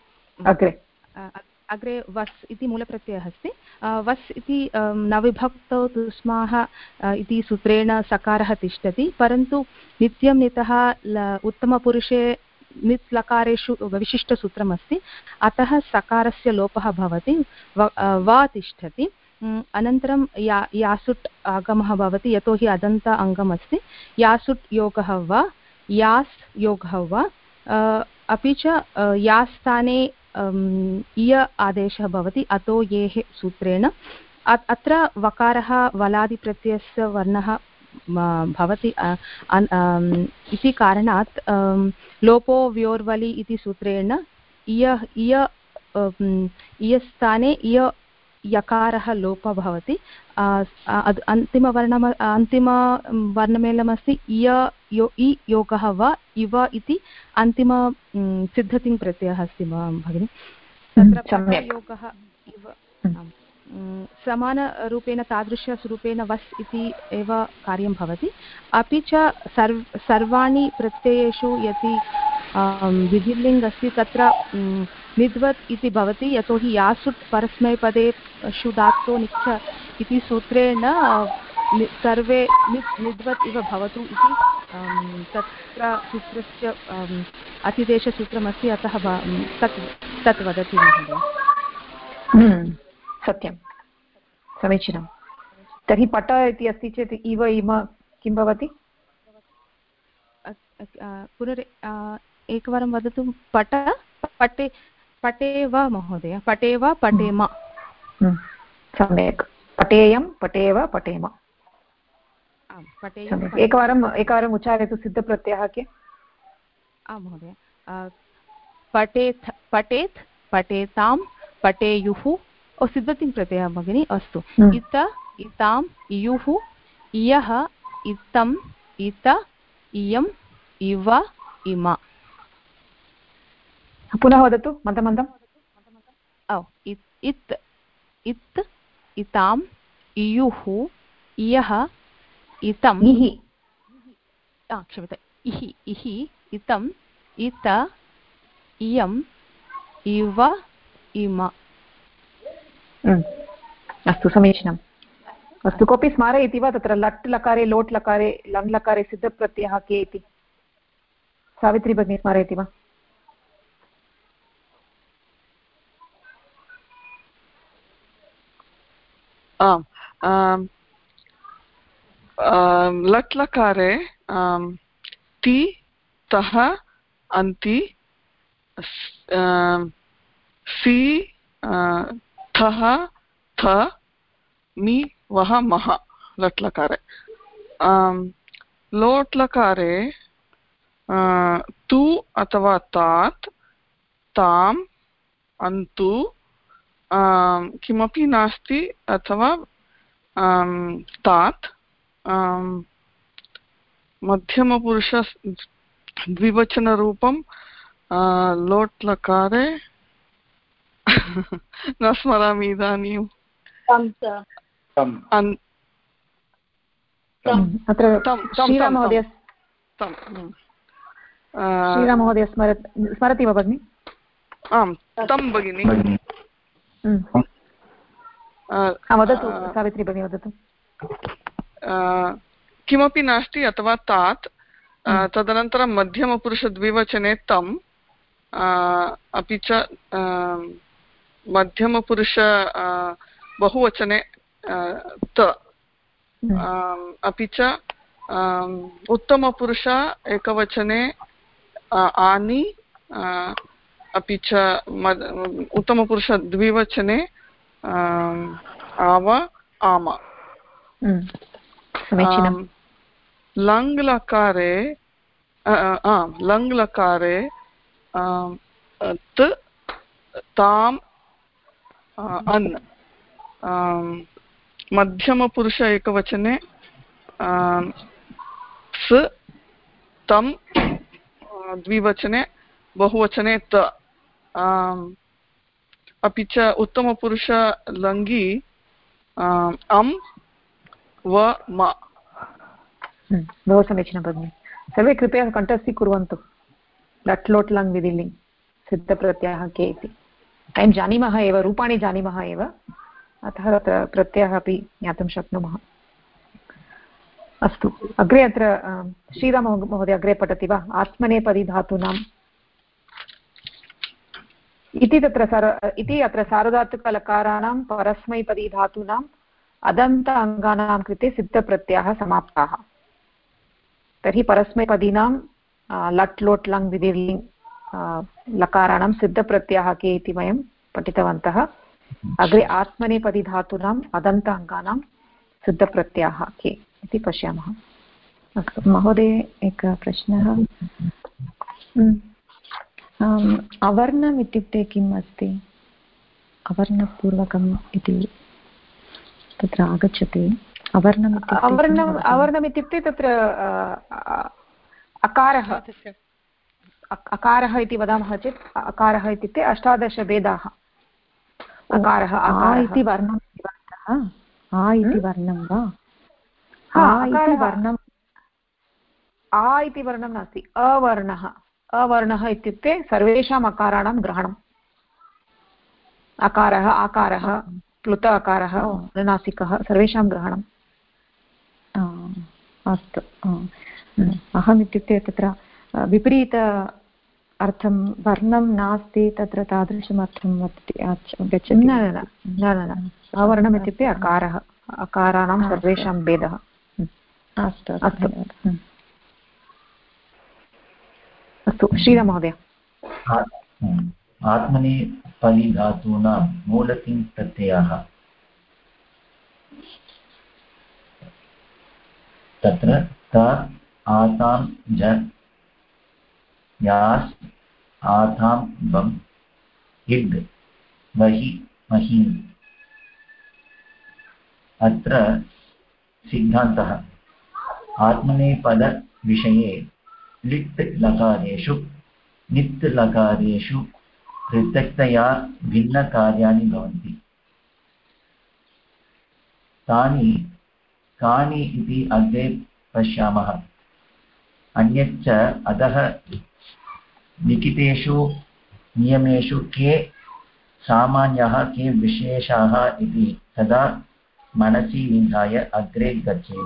अग्रे वस् इति मूलप्रत्ययः अस्ति। वस् इति नविभक्तौ तुस्माः इति सूत्रेण सकारः तिष्ठति, परन्तु नित्यं नितः उत्तमपुरुषे नित् लकारेषु विशिष्टसूत्रमस्ति, अतः सकारस्य लोपः भवति, वा तिष्ठति। अनन्तरं यासुट् आगमः भवति, यतोहि अदन्त अङ्गमस्ति। यासुट् योगः वा, यास् योगः वा, अपि च यास्थाने इय आदेशः भवति अतो येः सूत्रेण। अत्र वकारः वलादिप्रत्ययस्य वर्णः भवति इति कारणात् लोपो व्योर्वलि इति सूत्रेण इयस्थाने इय यकारः लोपः भवति। अन्तिमवर्णमेलमस्ति इ योगः वा, इव इति अन्तिम सिद्धतिङ् प्रत्ययः अस्ति भगिनि। तत्र योगः इव समानरूपेण तादृशस्वरूपेण वस् इति एव कार्यं भवति। अपि च सर्वाणि प्रत्ययेषु यदि विधिलिङ्ग् अस्ति तत्र निद्वत् इति भवति, यतोहि यासुट् परस्मैपदेषु धातो निच्छ इति सूत्रेण सर्वे निद्वत् इव भवतु इति तत्र सूत्रस्य अतिदेशसूत्रमस्ति, अतः तत् वदति महोदय। सत्यं, समीचीनं। तर्हि पट इति अस्ति चेत् इव इम किं भवति? एकवारं वदतु। पटेव महोदय, पटेव पटेम। सम्यक्, पठेयं पटेव पठेम। एकवारम् उच्चारयतु सिद्धप्रत्ययः के? आं महोदय। पठेत् पठेत्, पठेतां, पठेयुः। सिद्धतिङ् प्रत्ययः भगिनि, अस्तु। इत इताम्, इयुः, इयः, इत्थम्, इत, इयम्, इव, इम। पुनः वदतु मन्दमन्दम्। इत् इत्, इताम्, इयुः, इयः, इतम्, क्षम्यताम्, इहि इहि, इतम्, इत, इयम्, इव, इम। अस्तु, समीचीनम्। अस्तु, कोऽपि स्मारयति वा तत्र लट् लकारे लोट् लकारे लङ् लकारे सिद्धप्रत्ययः के इति? सावित्री भगिनी स्मारयति वा? लट् लकारे ति, तः, अन्ति, सि, थः, थ, मि, वः, मः लट् लकारे। लोट् लकारे तु अथवा तात्, ताम्, अन्तु किमपि नास्ति अथवा तात् मध्यमपुरुष द्विवचनरूपं लोट् लकारे न स्मरामि इदानीं। श्रीराममहोदय स्मरति वा भगिनि? आम्, तं भगिनि। वदतु सावित्री भगिनी, वदतु। किमपि नास्ति अथवा तात्, तदनन्तरं मध्यमपुरुषद्विवचने तम्, अपि च मध्यमपुरुष बहुवचने त, अपि च उत्तमपुरुष एकवचने आनि, अपि च उत्तमपुरुष द्विवचने आव, आम। लङ् लकारे त, ताम्, अन्, मध्यमपुरुष एकवचने स, तं, द्विवचने बहुवचने त, अपि च उत्तमपुरुष लङ्गी अम्, व, म। बहु समीचीनं भगिनि। सर्वे कृपया कण्ठस्थीकुर्वन्तु। लट् लोट् लङ् विधिलिङ् सिद्धप्रत्ययः के इति वयं जानीमः एव, रूपाणि जानीमः एव, अतः तत्र प्रत्ययः अपि ज्ञातुं शक्नुमः। अस्तु, अग्रे अत्र श्रीराममहोदय अग्रे पठति वा? आत्मनेपदी धातूनां इति अत्र सार्वधातुकलकाराणां परस्मैपदीधातूनाम् अदन्त अङ्गानां कृते सिद्धप्रत्ययाः समाप्ताः। तर्हि परस्मैपदीनां लट् लोट् लङ् विधिर्लिङ् लकाराणां सिद्धप्रत्ययाः के इति वयं पठितवन्तः। अग्रे आत्मनेपदीधातूनाम् अदन्त अङ्गानां सिद्धप्रत्ययाः के इति पश्यामः। अस्तु महोदय, एकः प्रश्नः। अवर्णम् इत्युक्ते किम् अस्ति? अवर्णपूर्वकम् इति तत्र आगच्छति। अवर्णम् इत्युक्ते तत्र अकारः इति वदामः चेत् अकारः इत्युक्ते 18 भेदाः। अकारः इति वर्णं इति वर्णं वा? आ इति वर्णं नास्ति, अवर्णः इत्युक्ते सर्वेषाम् अकाराणां ग्रहणम्। अकारः आकारः प्लुत अकारः अनुनासिकः सर्वेषां ग्रहणम्। अस्तु, अहम् इत्युक्ते तत्र विपरीत अर्थं वर्णं नास्ति तत्र तादृशम् अर्थं गच्छति। न अवर्णम् इत्युक्ते अकाराणां सर्वेषां भेदः। अस्तु अस्तु अस्तु, श्रीराम महोदय। आत्मनेपदीधातूनां मूलतिङ् प्रत्ययाः तत्र त आतां ज यास् आतां बम् इड् वहि महीं। अत्र सिद्धान्तः आत्मनेपदविषये लिट् लकारेषु नित् लकारेषु पृथक्तया भिन्नकार्याणि भवन्ति। तानि कानि इति अग्रे पश्यामः। अन्यच्च अधः लिखितेषु नियमेषु के सामान्याः के विशेषाः इति सदा मनसि निधाय अग्रे गच्छेम।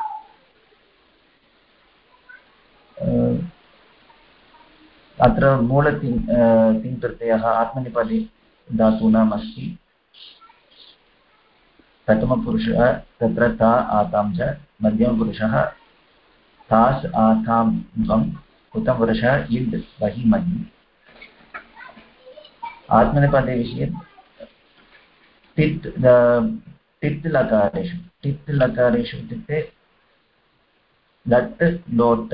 अत्र तिङ् प्रत्ययः आत्मनेपदी धातूनाम् अस्ति। प्रथमपुरुषः तत्र ता आतां च, मध्यमपुरुषः तास् आतां द्वम्, उत्तमपुरुषः इड् वहि महि। आत्मनेपदे विषये टित् लकारेषु इत्युक्ते लट् लोट्,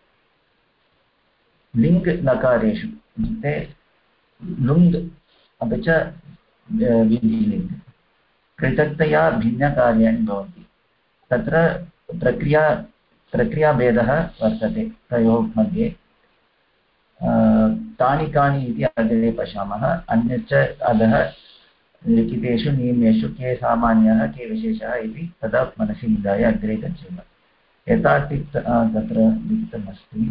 लिङ् लकारेषु इत्युक्ते लुङ् अपि च विधिलिङ् पृथक्तया भिन्नकार्याणि भवन्ति। तत्र प्रक्रियाभेदः वर्तते तयोः मध्ये। तानि कानि इति अग्रे पश्यामः। अन्यच्च अधः लिखितेषु नियमेषु के सामान्याः के विशेषाः इति तदा मनसि निधाय अग्रे गच्छेम। यथा तत्र लिखितमस्ति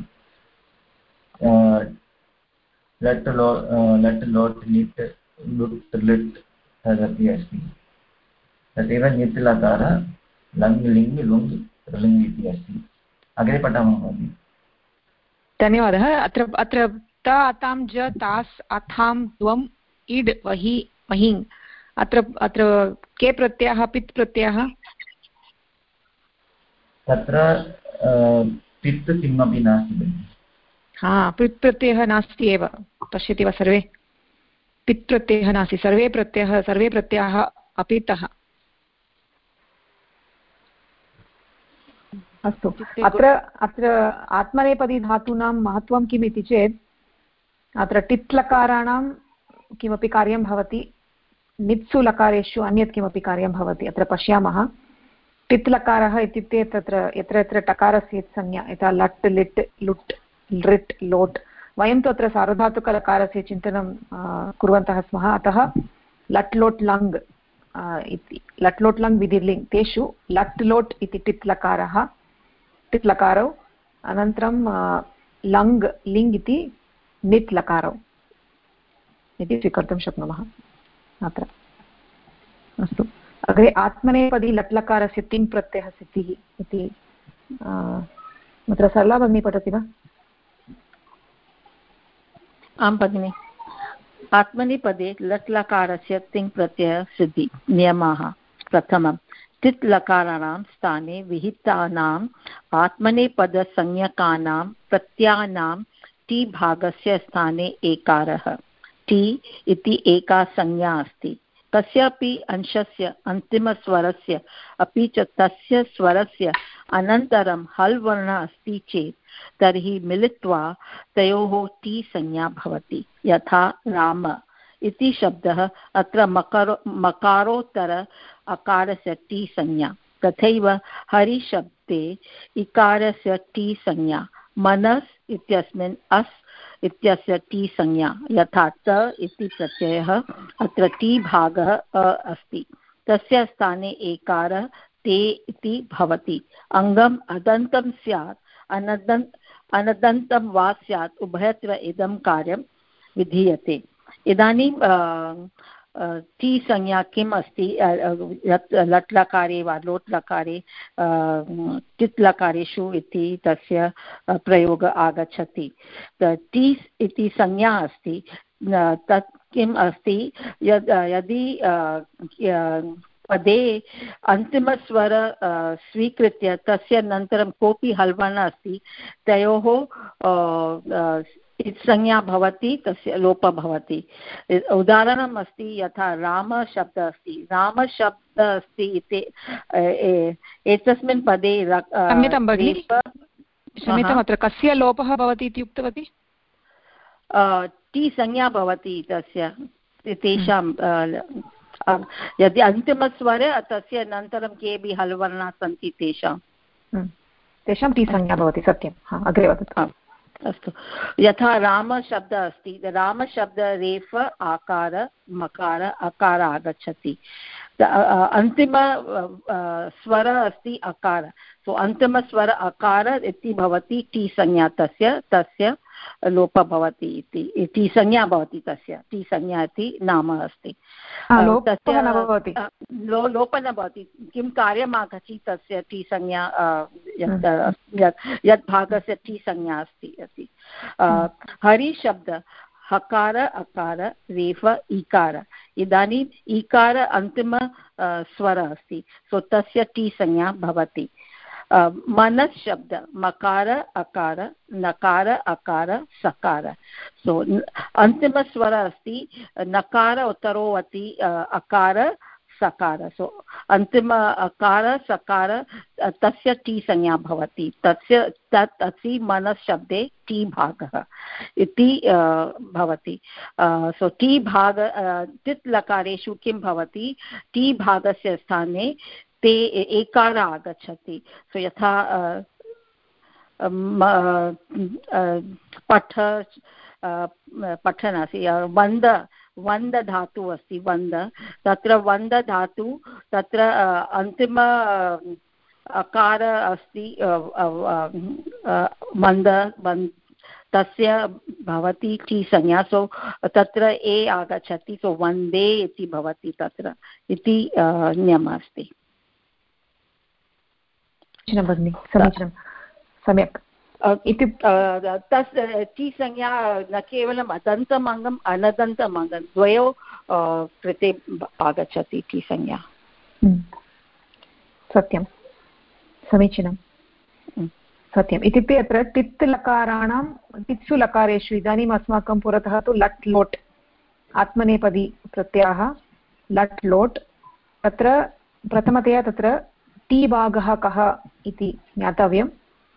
लट् लोट् निट् लुट् लिट् तदपि अस्ति। तथैव नित् लकारः लङ् लिङ् लुङ् लृङ् इति अस्ति। अग्रे पठामः महोदय। धन्यवादः। अत्र त आतां ज तास् अथां द्वम् इड् वहि महीं। अत्र के प्रत्ययः पित् प्रत्ययः? तत्र पित् किमपि नास्ति भगिनि। पित् प्रत्ययः नास्ति एव, पश्यति वा सर्वे? पित् प्रत्ययः नास्ति, सर्वे प्रत्ययाः अपितः। अस्तु, अत्र आत्मनेपदीधातूनां महत्त्वं किम् इति चेत् अत्र टित् लकाराणां किमपि कार्यं भवति, नित्सु लकारेषु अन्यत् किमपि कार्यं भवति। अत्र पश्यामः। टित् लकारः इत्युक्ते तत्र यत्र यत्र टकारस्य संज्ञा, यथा लट् लिट् लुट् लृट् लोट्, वयं तु अत्र सार्वधातुकलकारस्य चिन्तनं कुर्वन्तः स्मः। अतः लट् लोट् लङ् इति लट् लोट् लङ् विधिर्लिङ्, तेषु लट् लोट् इति टित् लकारौ, अनन्तरं लङ् लिङ् इति नित् लकारौ इति स्वीकर्तुं शक्नुमः अत्र। अस्तु, अग्रे आत्मनेपदी लट् लकारस्य तिङ् प्रत्ययः सिद्धिः इति अत्र सरला भगिनी पठति वा? आं भगिनि। आत्मनेपदे लट् लकारस्य तिङ् प्रत्ययः सिद्धि नियमाः प्रथमं तित् लकाराणां स्थाने विहितानाम् आत्मनेपदसंज्ञकानां प्रत्ययानां टी भागस्य स्थाने एकारः टी इति एका संज्ञा अस्ति कस्यापि अंशस्य अन्तिमस्वरस्य अपि च तस्य स्वरस्य अनन्तरं हल् वर्णः अस्ति चेत् तर्हि मिलित्वा तयोः टी संज्ञा भवति यथा राम इति शब्दः अत्र मकारोत्तर अकारस्य टी संज्ञा तथैव हरिशब्दे इकारस्य टी संज्ञा मनस् इत्यस्मिन् अस् इत्यस्य टी संज्ञा यथा त इति प्रत्ययः अत्र टी भागः अस्ति तस्य स्थाने एकारः ते इति भवति अङ्गम् अदन्तं स्यात् अनदन्तं वा स्यात् उभयत्र इदं कार्यं विधीयते इदानीं टी संज्ञा किम् अस्ति लट् लकारे वा लोट् लकारे टित् लकारेषु इति तस्य प्रयोगः आगच्छति टी इति संज्ञा अस्ति तत् किम् अस्ति यदि पदे अन्तिमस्वर स्वीकृत्य तस्य अनन्तरं कोऽपि हल्वर्णः अस्ति तयोः संज्ञा भवति तस्य लोपः भवति उदाहरणम् अस्ति यथा रामशब्दः अस्ति इति एतस्मिन् पदे क्षम्यतां भगिनि क्षम्यताम् अत्र कस्य लोपः भवति इति उक्तवती टी संज्ञा भवति तस्य तेषां यदि अन्तिमस्वरे तस्य अनन्तरं केऽपि हल्वर्णाः सन्ति तेषां टी संज्ञा भवति सत्यम् अग्रे वदतु अस्तु यथा रामशब्दः अस्ति रामशब्द रेफ आकार मकार अकार आगच्छति अन्तिम स्वरः अस्ति अकार सो अन्तिमस्वर अकार इति भवति टी संज्ञा तस्य लोपः भवति इति टी संज्ञा भवति तस्य टी संज्ञा इति नाम अस्ति लोपः न भवति किं कार्यम् आगच्छति तस्य टी संज्ञा यत् भागस्य टी संज्ञा अस्ति हरिशब्द हकार अकार रेफ इकार इदानीम् इकार अन्तिम स्वरः अस्ति सो तस्य टी संज्ञा भवति मनस् शब्द मकार अकार नकार अकार सकार सो अन्तिमस्वरः अस्ति नकार उत्तरोवति अकार सकार सो अन्तिम अकार सकार तस्य टी संज्ञा भवति तत् अस्ति मनस् शब्दे टी भागः इति भवति सो टी भाग तित् लकारेषु किं भवति टी भागस्य स्थाने ते एकार आगच्छति सो यथा पठन् अस्ति वन्द धातु अस्ति वन्द तत्र वन्द धातु तत्र अन्तिम अकार अस्ति मन्द तस्य भवति टी संज्ञा सो तत्र ए आगच्छति सो वन्दे इति भवति तत्र इति नियमः अस्ति भगिनि समीचीनं सम्यक् इति तस् टी संज्ञा न केवलम् अदन्तम् अङ्गम् अनदन्तम् अङ्गं द्वयोः कृते आगच्छति टी संज्ञा सत्यं समीचीनं सत्यम् इत्युक्ते अत्र तित् लकाराणां तित्सु लकारेषु इदानीम् अस्माकं पुरतः तु लट् लोट् आत्मनेपदी प्रत्ययः लट् लोट् तत्र प्रथमतया तत्र टी भागः कः इति ज्ञातव्यं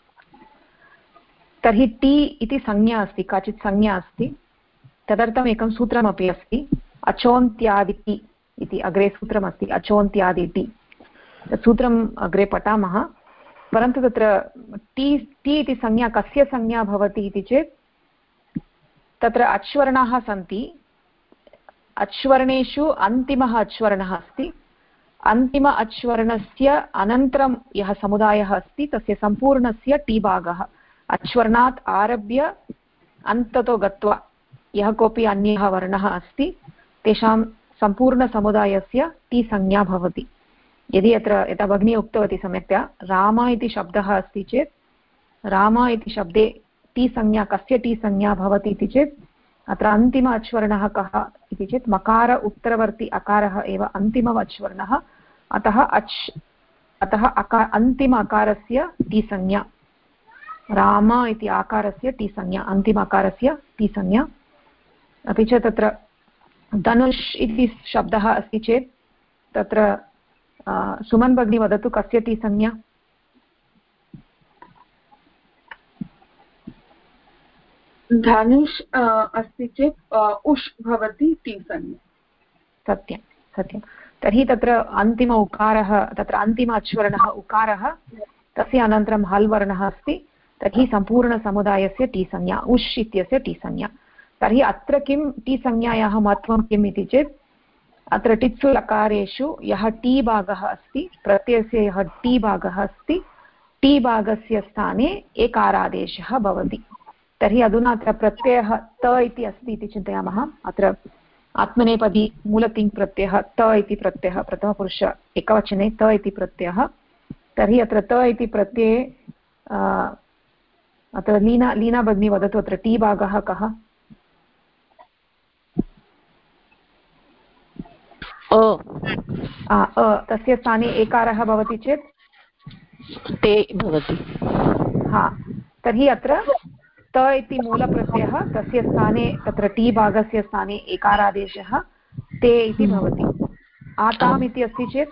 तर्हि टी इति संज्ञा अस्ति काचित् संज्ञा अस्ति तदर्थम् एकं सूत्रमपि अस्ति अचोन्त्यादिति इति अग्रे सूत्रमस्ति अचोन्त्यादिति तत् सूत्रम् अग्रे पठामः परन्तु तत्र टी इति संज्ञा कस्य संज्ञा भवति इति चेत् तत्र अच्वर्णाः सन्ति अच्वर्णेषु अन्तिमः अच्वर्णः अस्ति अन्तिम अच्वर्णस्य अनन्तरं यः समुदायः अस्ति तस्य सम्पूर्णस्य टी भागः अच्वर्णात् आरभ्य अन्ततो गत्वा यः कोऽपि अन्यः वर्णः अस्ति तेषां सम्पूर्णसमुदायस्य टी संज्ञा भवति यदि अत्र यथा भगिनी उक्तवती सम्यक्तया राम इति शब्दः अस्ति चेत् राम इति शब्दे टी संज्ञा कस्य टी संज्ञा भवति इति चेत् अत्र अन्तिम अच्वर्णः कः इति चेत् मकार उत्तरवर्ती अकारः एव अन्तिमः अच्वर्णः, अतः अन्तिम अकारस्य टीसंज्ञा, राम इति आकारस्य टीसंज्ञा, अन्तिम अकारस्य टीसंज्ञा। अपि च तत्र धनुष् इति शब्दः अस्ति चेत् तत्र सुमन् भगिनी वदतु कस्य टीसंज्ञा? धनुष् अस्ति चेत् उष् भवति टीसंज्ञा। सत्यं सत्यं। तर्हि तत्र अन्तिम उकारः, तत्र अन्तिम अच्वर्णः उकारः, तस्य अनन्तरं हल् वर्णः अस्ति, तर्हि सम्पूर्णसमुदायस्य टीसंज्ञा उष् इत्यस्य टीसंज्ञा। तर्हि अत्र किं टीसंज्ञायाः महत्त्वं किम् इति चेत् अत्र टित्सु लकारेषु यः टी भागः अस्ति, प्रत्ययस्य यः टी भागः अस्ति, टी भागस्य स्थाने एकारादेशः भवति। तर्हि अधुना अत्र प्रत्ययः त इति अस्ति इति चिन्तयामः। अत्र आत्मनेपदी मूलतिङ् प्रत्ययः त इति प्रत्ययः, प्रथमपुरुष एकवचने त इति प्रत्ययः। तर्हि अत्र त इति प्रत्यये अत्र लीना भगिनी वदतु, अत्र टी भागः कः? तस्य स्थाने एकारः भवति चेत् ते भवति। हा, तर्हि अत्र त इति मूलप्रत्ययः, तस्य स्थाने तत्र टी भागस्य स्थाने एकारादेशः ते इति भवति। आताम् इति अस्ति चेत्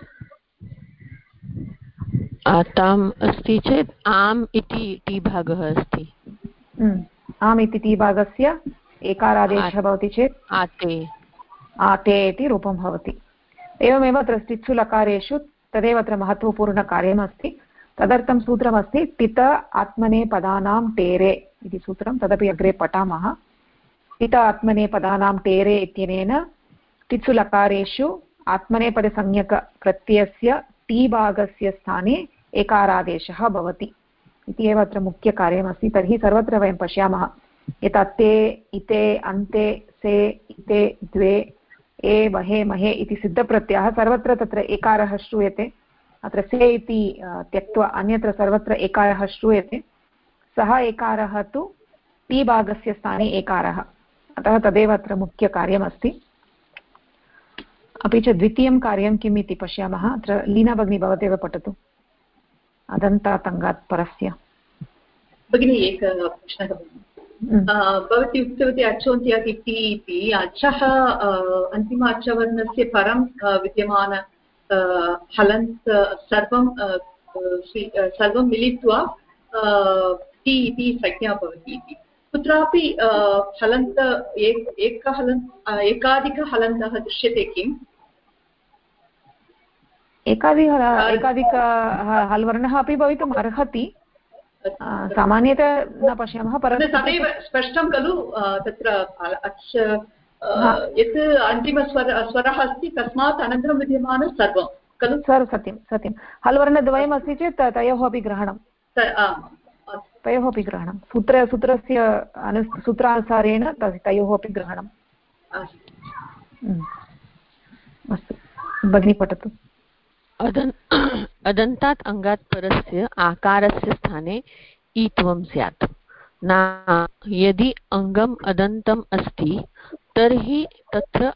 आताम् अस्ति चेत् आम् इति टी भागः अस्ति, आम् इति टी भागस्य एकारादेशः भवति चेत् आते इति रूपं भवति। एवमेव अत्र टित्सु लकारेषु तदेव अत्र महत्त्वपूर्णकार्यमस्ति। तदर्थं सूत्रमस्ति टित आत्मने पदानां टेरे इति सूत्रं, तदपि अग्रे पठामः। टित आत्मने पदानां टेरे इत्यनेन टित्सु लकारेषु आत्मनेपदसंज्ञकप्रत्ययस्य टी भागस्य स्थाने एकारादेशः भवति इति एव अत्र मुख्यकार्यमस्ति। तर्हि सर्वत्र वयं पश्यामः एतत् ते, इते, अन्ते, से, इते, द्वे, ए, वहे, महे इति सिद्धप्रत्ययः सर्वत्र तत्र एकारः श्रूयते। अत्र से इति त्यक्त्वा अन्यत्र सर्वत्र एकारः श्रूयते। सः एकारः तु टी भागस्य स्थाने एकारः, अतः तदेव अत्र मुख्यकार्यमस्ति। अपि च द्वितीयं कार्यं किम् इति पश्यामः। अत्र लीना भगिनी भवतेव पठतु, अदन्तात् अङ्गात् परस्य। भगिनी एकः प्रश्नः भवती उक्तवती अचोन्त्यात् इति अचः अन्तिम अचवर्णस्य परं विद्यमान हलन्त सर्वं मिलित्वा टी इति संज्ञा भवति इति। कुत्रापि हलन्त एकाधिकहलन्तः दृश्यते किम्? एकाधिक हल्वर्णः अपि भवितुम् अर्हति, सामान्यतः न पश्यामः, परन्तु तदेव स्पष्टं खलु। तत्र यत् अन्तिमस्वरः अस्ति तस्मात् अनन्तरं विद्यमानं सर्वं खलु। सत्यं सत्यं। हल्वर्णद्वयम् अस्ति चेत् तयोः अपि ग्रहणं, तयोः अपि ग्रहणं, सूत्रस्य सूत्रानुसारेण तयोः अपि ग्रहणम्। अस्तु भगिनी पठतु। अदन्तात् अङ्गात् परस्य आकारस्य स्थाने ईत्वं स्यात्। न यदि अङ्गम् अदन्तम् अस्ति तर्हि तत्र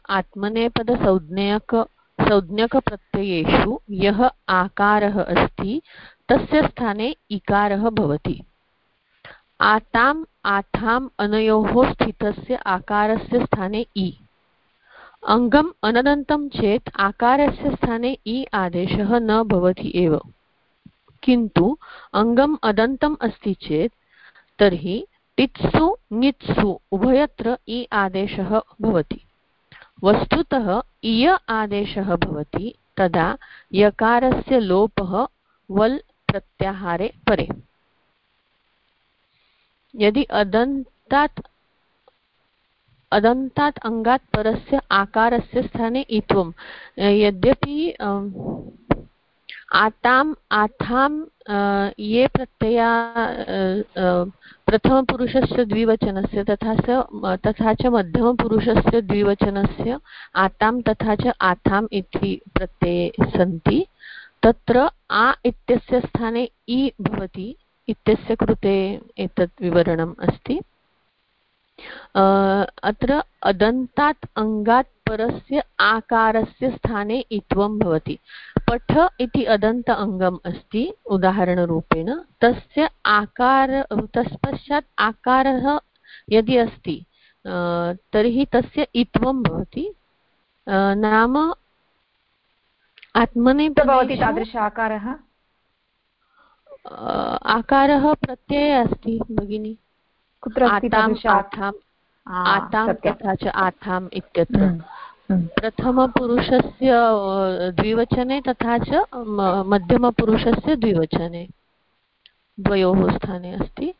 आत्मनेपदसंज्ञकप्रत्ययेषु यः आकारः अस्ति तस्य स्थाने इकारः भवति। आताम् आथाम् अनयोः स्थितस्य आकारस्य स्थाने इ। अङ्गम् अनदन्तं चेत् आकारस्य स्थाने इ आदेशः न भवति एव, किन्तु अङ्गम् अदन्तम् अस्ति चेत् तर्हि टित्सु ङित्सु उभयत्र इ आदेशः भवति। वस्तुतः इय आदेशः भवति तदा यकारस्य लोपः वल् प्रत्याहारे परे। यदि अदन्तात् अङ्गात् परस्य आकारस्य स्थाने इत्वं, यद्यपि आताम् आथाम् ये प्रत्यया प्रथमपुरुषस्य द्विवचनस्य तथा च मध्यमपुरुषस्य द्विवचनस्य आताम् तथा च आथाम् इति प्रत्यये सन्ति, तत्र आ इत्यस्य स्थाने इ भवति इत्यस्य कृते एतत् विवरणम् अस्ति। अत्र अदन्तात् अङ्गात् परस्य आकारस्य स्थाने इत्वं भवति। पठ इति अदन्त अङ्गम् अस्ति उदाहरणरूपेण, तस्य तत्पश्चात् आकारः यदि अस्ति तर्हि तस्य इत्वं भवति। नाम आत्मनेपदेषु तादृश आकारः आकारः प्रत्ययः अस्ति भगिनी। कुत्र अस्ति? आतां तथा च आथाम् इत्यत्र प्रथमपुरुषस्य द्विवचने तथा च मध्यमपुरुषस्य द्विवचने द्वयोः स्थाने अस्ति।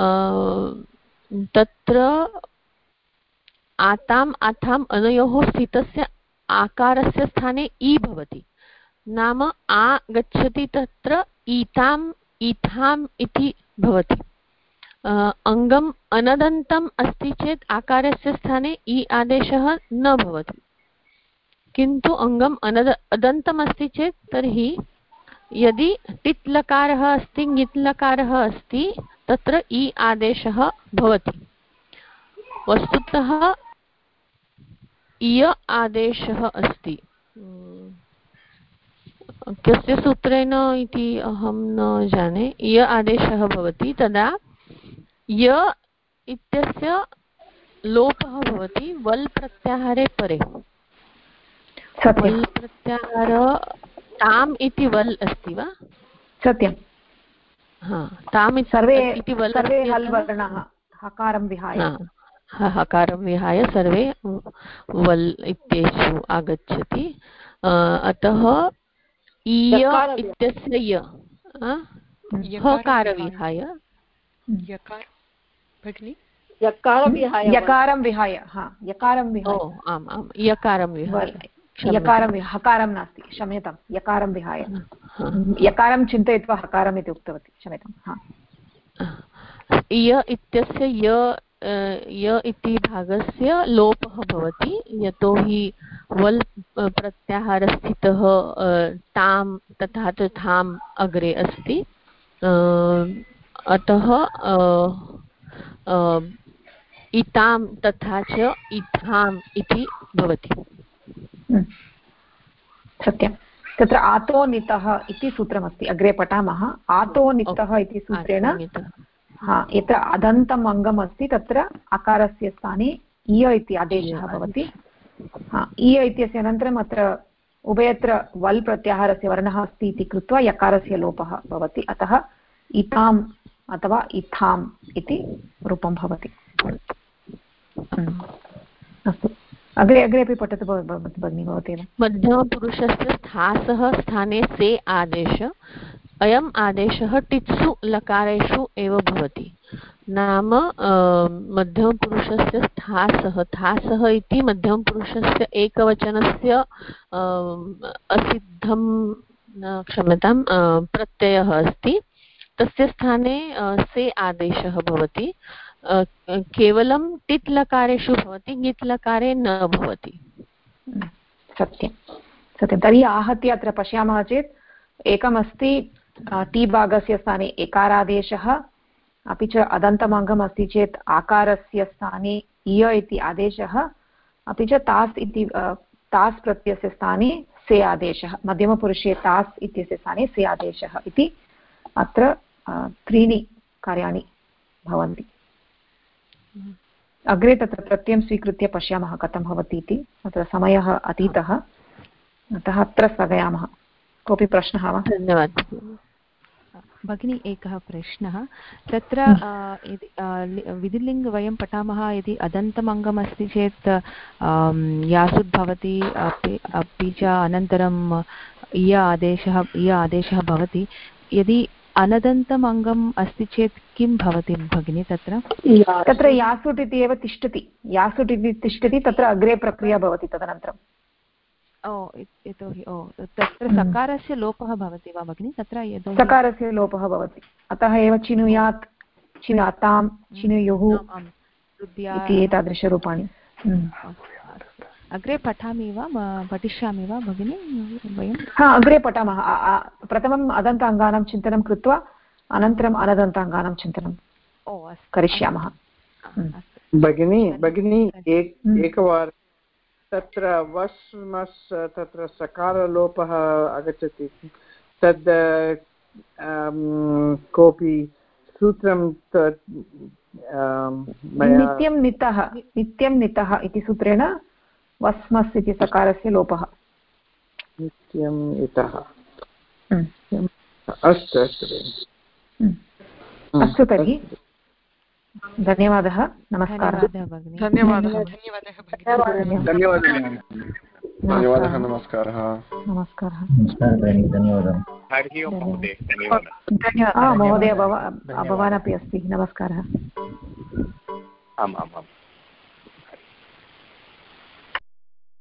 तत्र आताम् आथाम् अनयोः स्थितस्य आकारस्य स्थाने इ भवति। नाम आ गच्छति तत्र ईताम् ईथाम् इति भवति। अङ्गम् अनदन्तम् अस्ति चेत् आकारस्य स्थाने इ आदेशः न भवति, किन्तु अङ्गम् अदन्तम् अस्ति चेत् तर्हि यदि टित् लकारः अस्ति ङित् लकारः अस्ति तत्र इ आदेशः भवति। वस्तुतः इय आदेशः अस्ति, कस्य सूत्रेण इति अहं न जाने। इय आदेशः भवति तदा य इत्यस्य लोपः भवति वल् प्रत्याहारे परे। वल् प्रत्याहार ताम् इति वल् अस्ति वा? सत्यं। ताम् इति वल् हल् वर्णः हकारं विहाय हकारं विहाय सर्वे वल् इत्येषु आगच्छति। अतः इय इत्यस्य य हकार विहाय यकारं विहाय आम् आम् यकारं विहाय हकारं नास्ति, क्षम्यतां, यकारं विहाय। यकारं चिन्तयित्वा हकारम् इति उक्तवती, क्षम्यताम्। इय इत्यस्य य इति भागस्य लोपः भवति, यतोहि वल् प्रत्याहारस्थितः ताम् तथा च थाम् अग्रे अस्ति। अतः इतां तथा च इथाम् इति भवति। सत्यं। तत्र आतोनितः इति सूत्रमस्ति, अग्रे पठामः। आतोनितः इति सूत्रेण यत्र अदन्तम् अङ्गम् अस्ति तत्र अकारस्य स्थाने इय इति आदेशः भवति। इय इत्यस्य अनन्तरम् अत्र उभयत्र वल् प्रत्याहारस्य वर्णः अस्ति इति कृत्वा यकारस्य लोपः भवति। अतः इताम् अथवा इथाम् इति रूपं भवति। अस्तु, अग्रे अपि पठतु भगिनी भवतेव। मध्यमपुरुषस्य स्थासः स्थाने से आदेश। अयम् आदेशः टित्सु लकारेषु एव भवति। नाम मध्यमपुरुषस्य थासः इति मध्यमपुरुषस्य एकवचनस्य असिद्धं क्षम्यतां प्रत्ययः अस्ति। तस्य स्थाने से आदेशः भवति। केवलं टित् लकारेषु भवति, ङित् लकारे न भवति। सत्यं। तर्हि आहत्य अत्र पश्यामः चेत् एकमस्ति टी भागस्य स्थाने एकारादेशः, अपि च अदन्तमङ्गम् अस्ति चेत् आकारस्य स्थाने इय इति आदेशः, अपि च तास् प्रत्ययस्य स्थाने से आदेशः। मध्यमपुरुषे तास् इत्यस्य स्थाने से आदेशः इति अत्र त्रीणि कार्याणि भवन्ति। अग्रे तत्र प्रत्ययं स्वीकृत्य पश्यामः कथं भवति इति। अत्र समयः अतीतः, अतः अत्र स्थगयामः। कोऽपि प्रश्नः वा? धन्यवादः भगिनी। एकः प्रश्नः तत्र विधिलिङ्ग् वयं पठामः, यदि अदन्तमङ्गम् अस्ति चेत् यासुट् भवति, अपि च अनन्तरं इय आदेशः भवति। यदि अनदन्तम् अङ्गम् अस्ति चेत् किं भवति भगिनी? तत्र यासुट् इति एव तिष्ठति। यासुट् इति तिष्ठति, तत्र अग्रे प्रक्रिया भवति तदनन्तरं। यतोहि तत्र सकारस्य लोपः भवति वा भगिनी? तत्र सकारस्य लोपः भवति, अतः एव चिनुयात्, चिनातां, चिनुयुः इति एतादृशरूपाणि। अग्रे पठिष्यामि वा भगिनी वयं? अग्रे पठामः। प्रथमम् अदन्त अङ्गानां चिन्तनं कृत्वा अनन्तरम् अनदन्त अङ्गानां चिन्तनं करिष्यामः। भगिनी एकवारं तत्र वश्मस् तत्र सकारलोपः आगच्छति तद् कोऽपि सूत्रं नित्यं नितः इति सूत्रेण वस्मस् इति सकारस्य लोपः नित्यं इतः अस्तु अस्तु तर्हि धन्यवादः नमस्कारः धन्यवादः नमस्कारः धन्यवादः हरिः ओम् महोदय धन्यवादः महोदय भवान् अपि अस्ति नमस्कारः आम् आम् आम्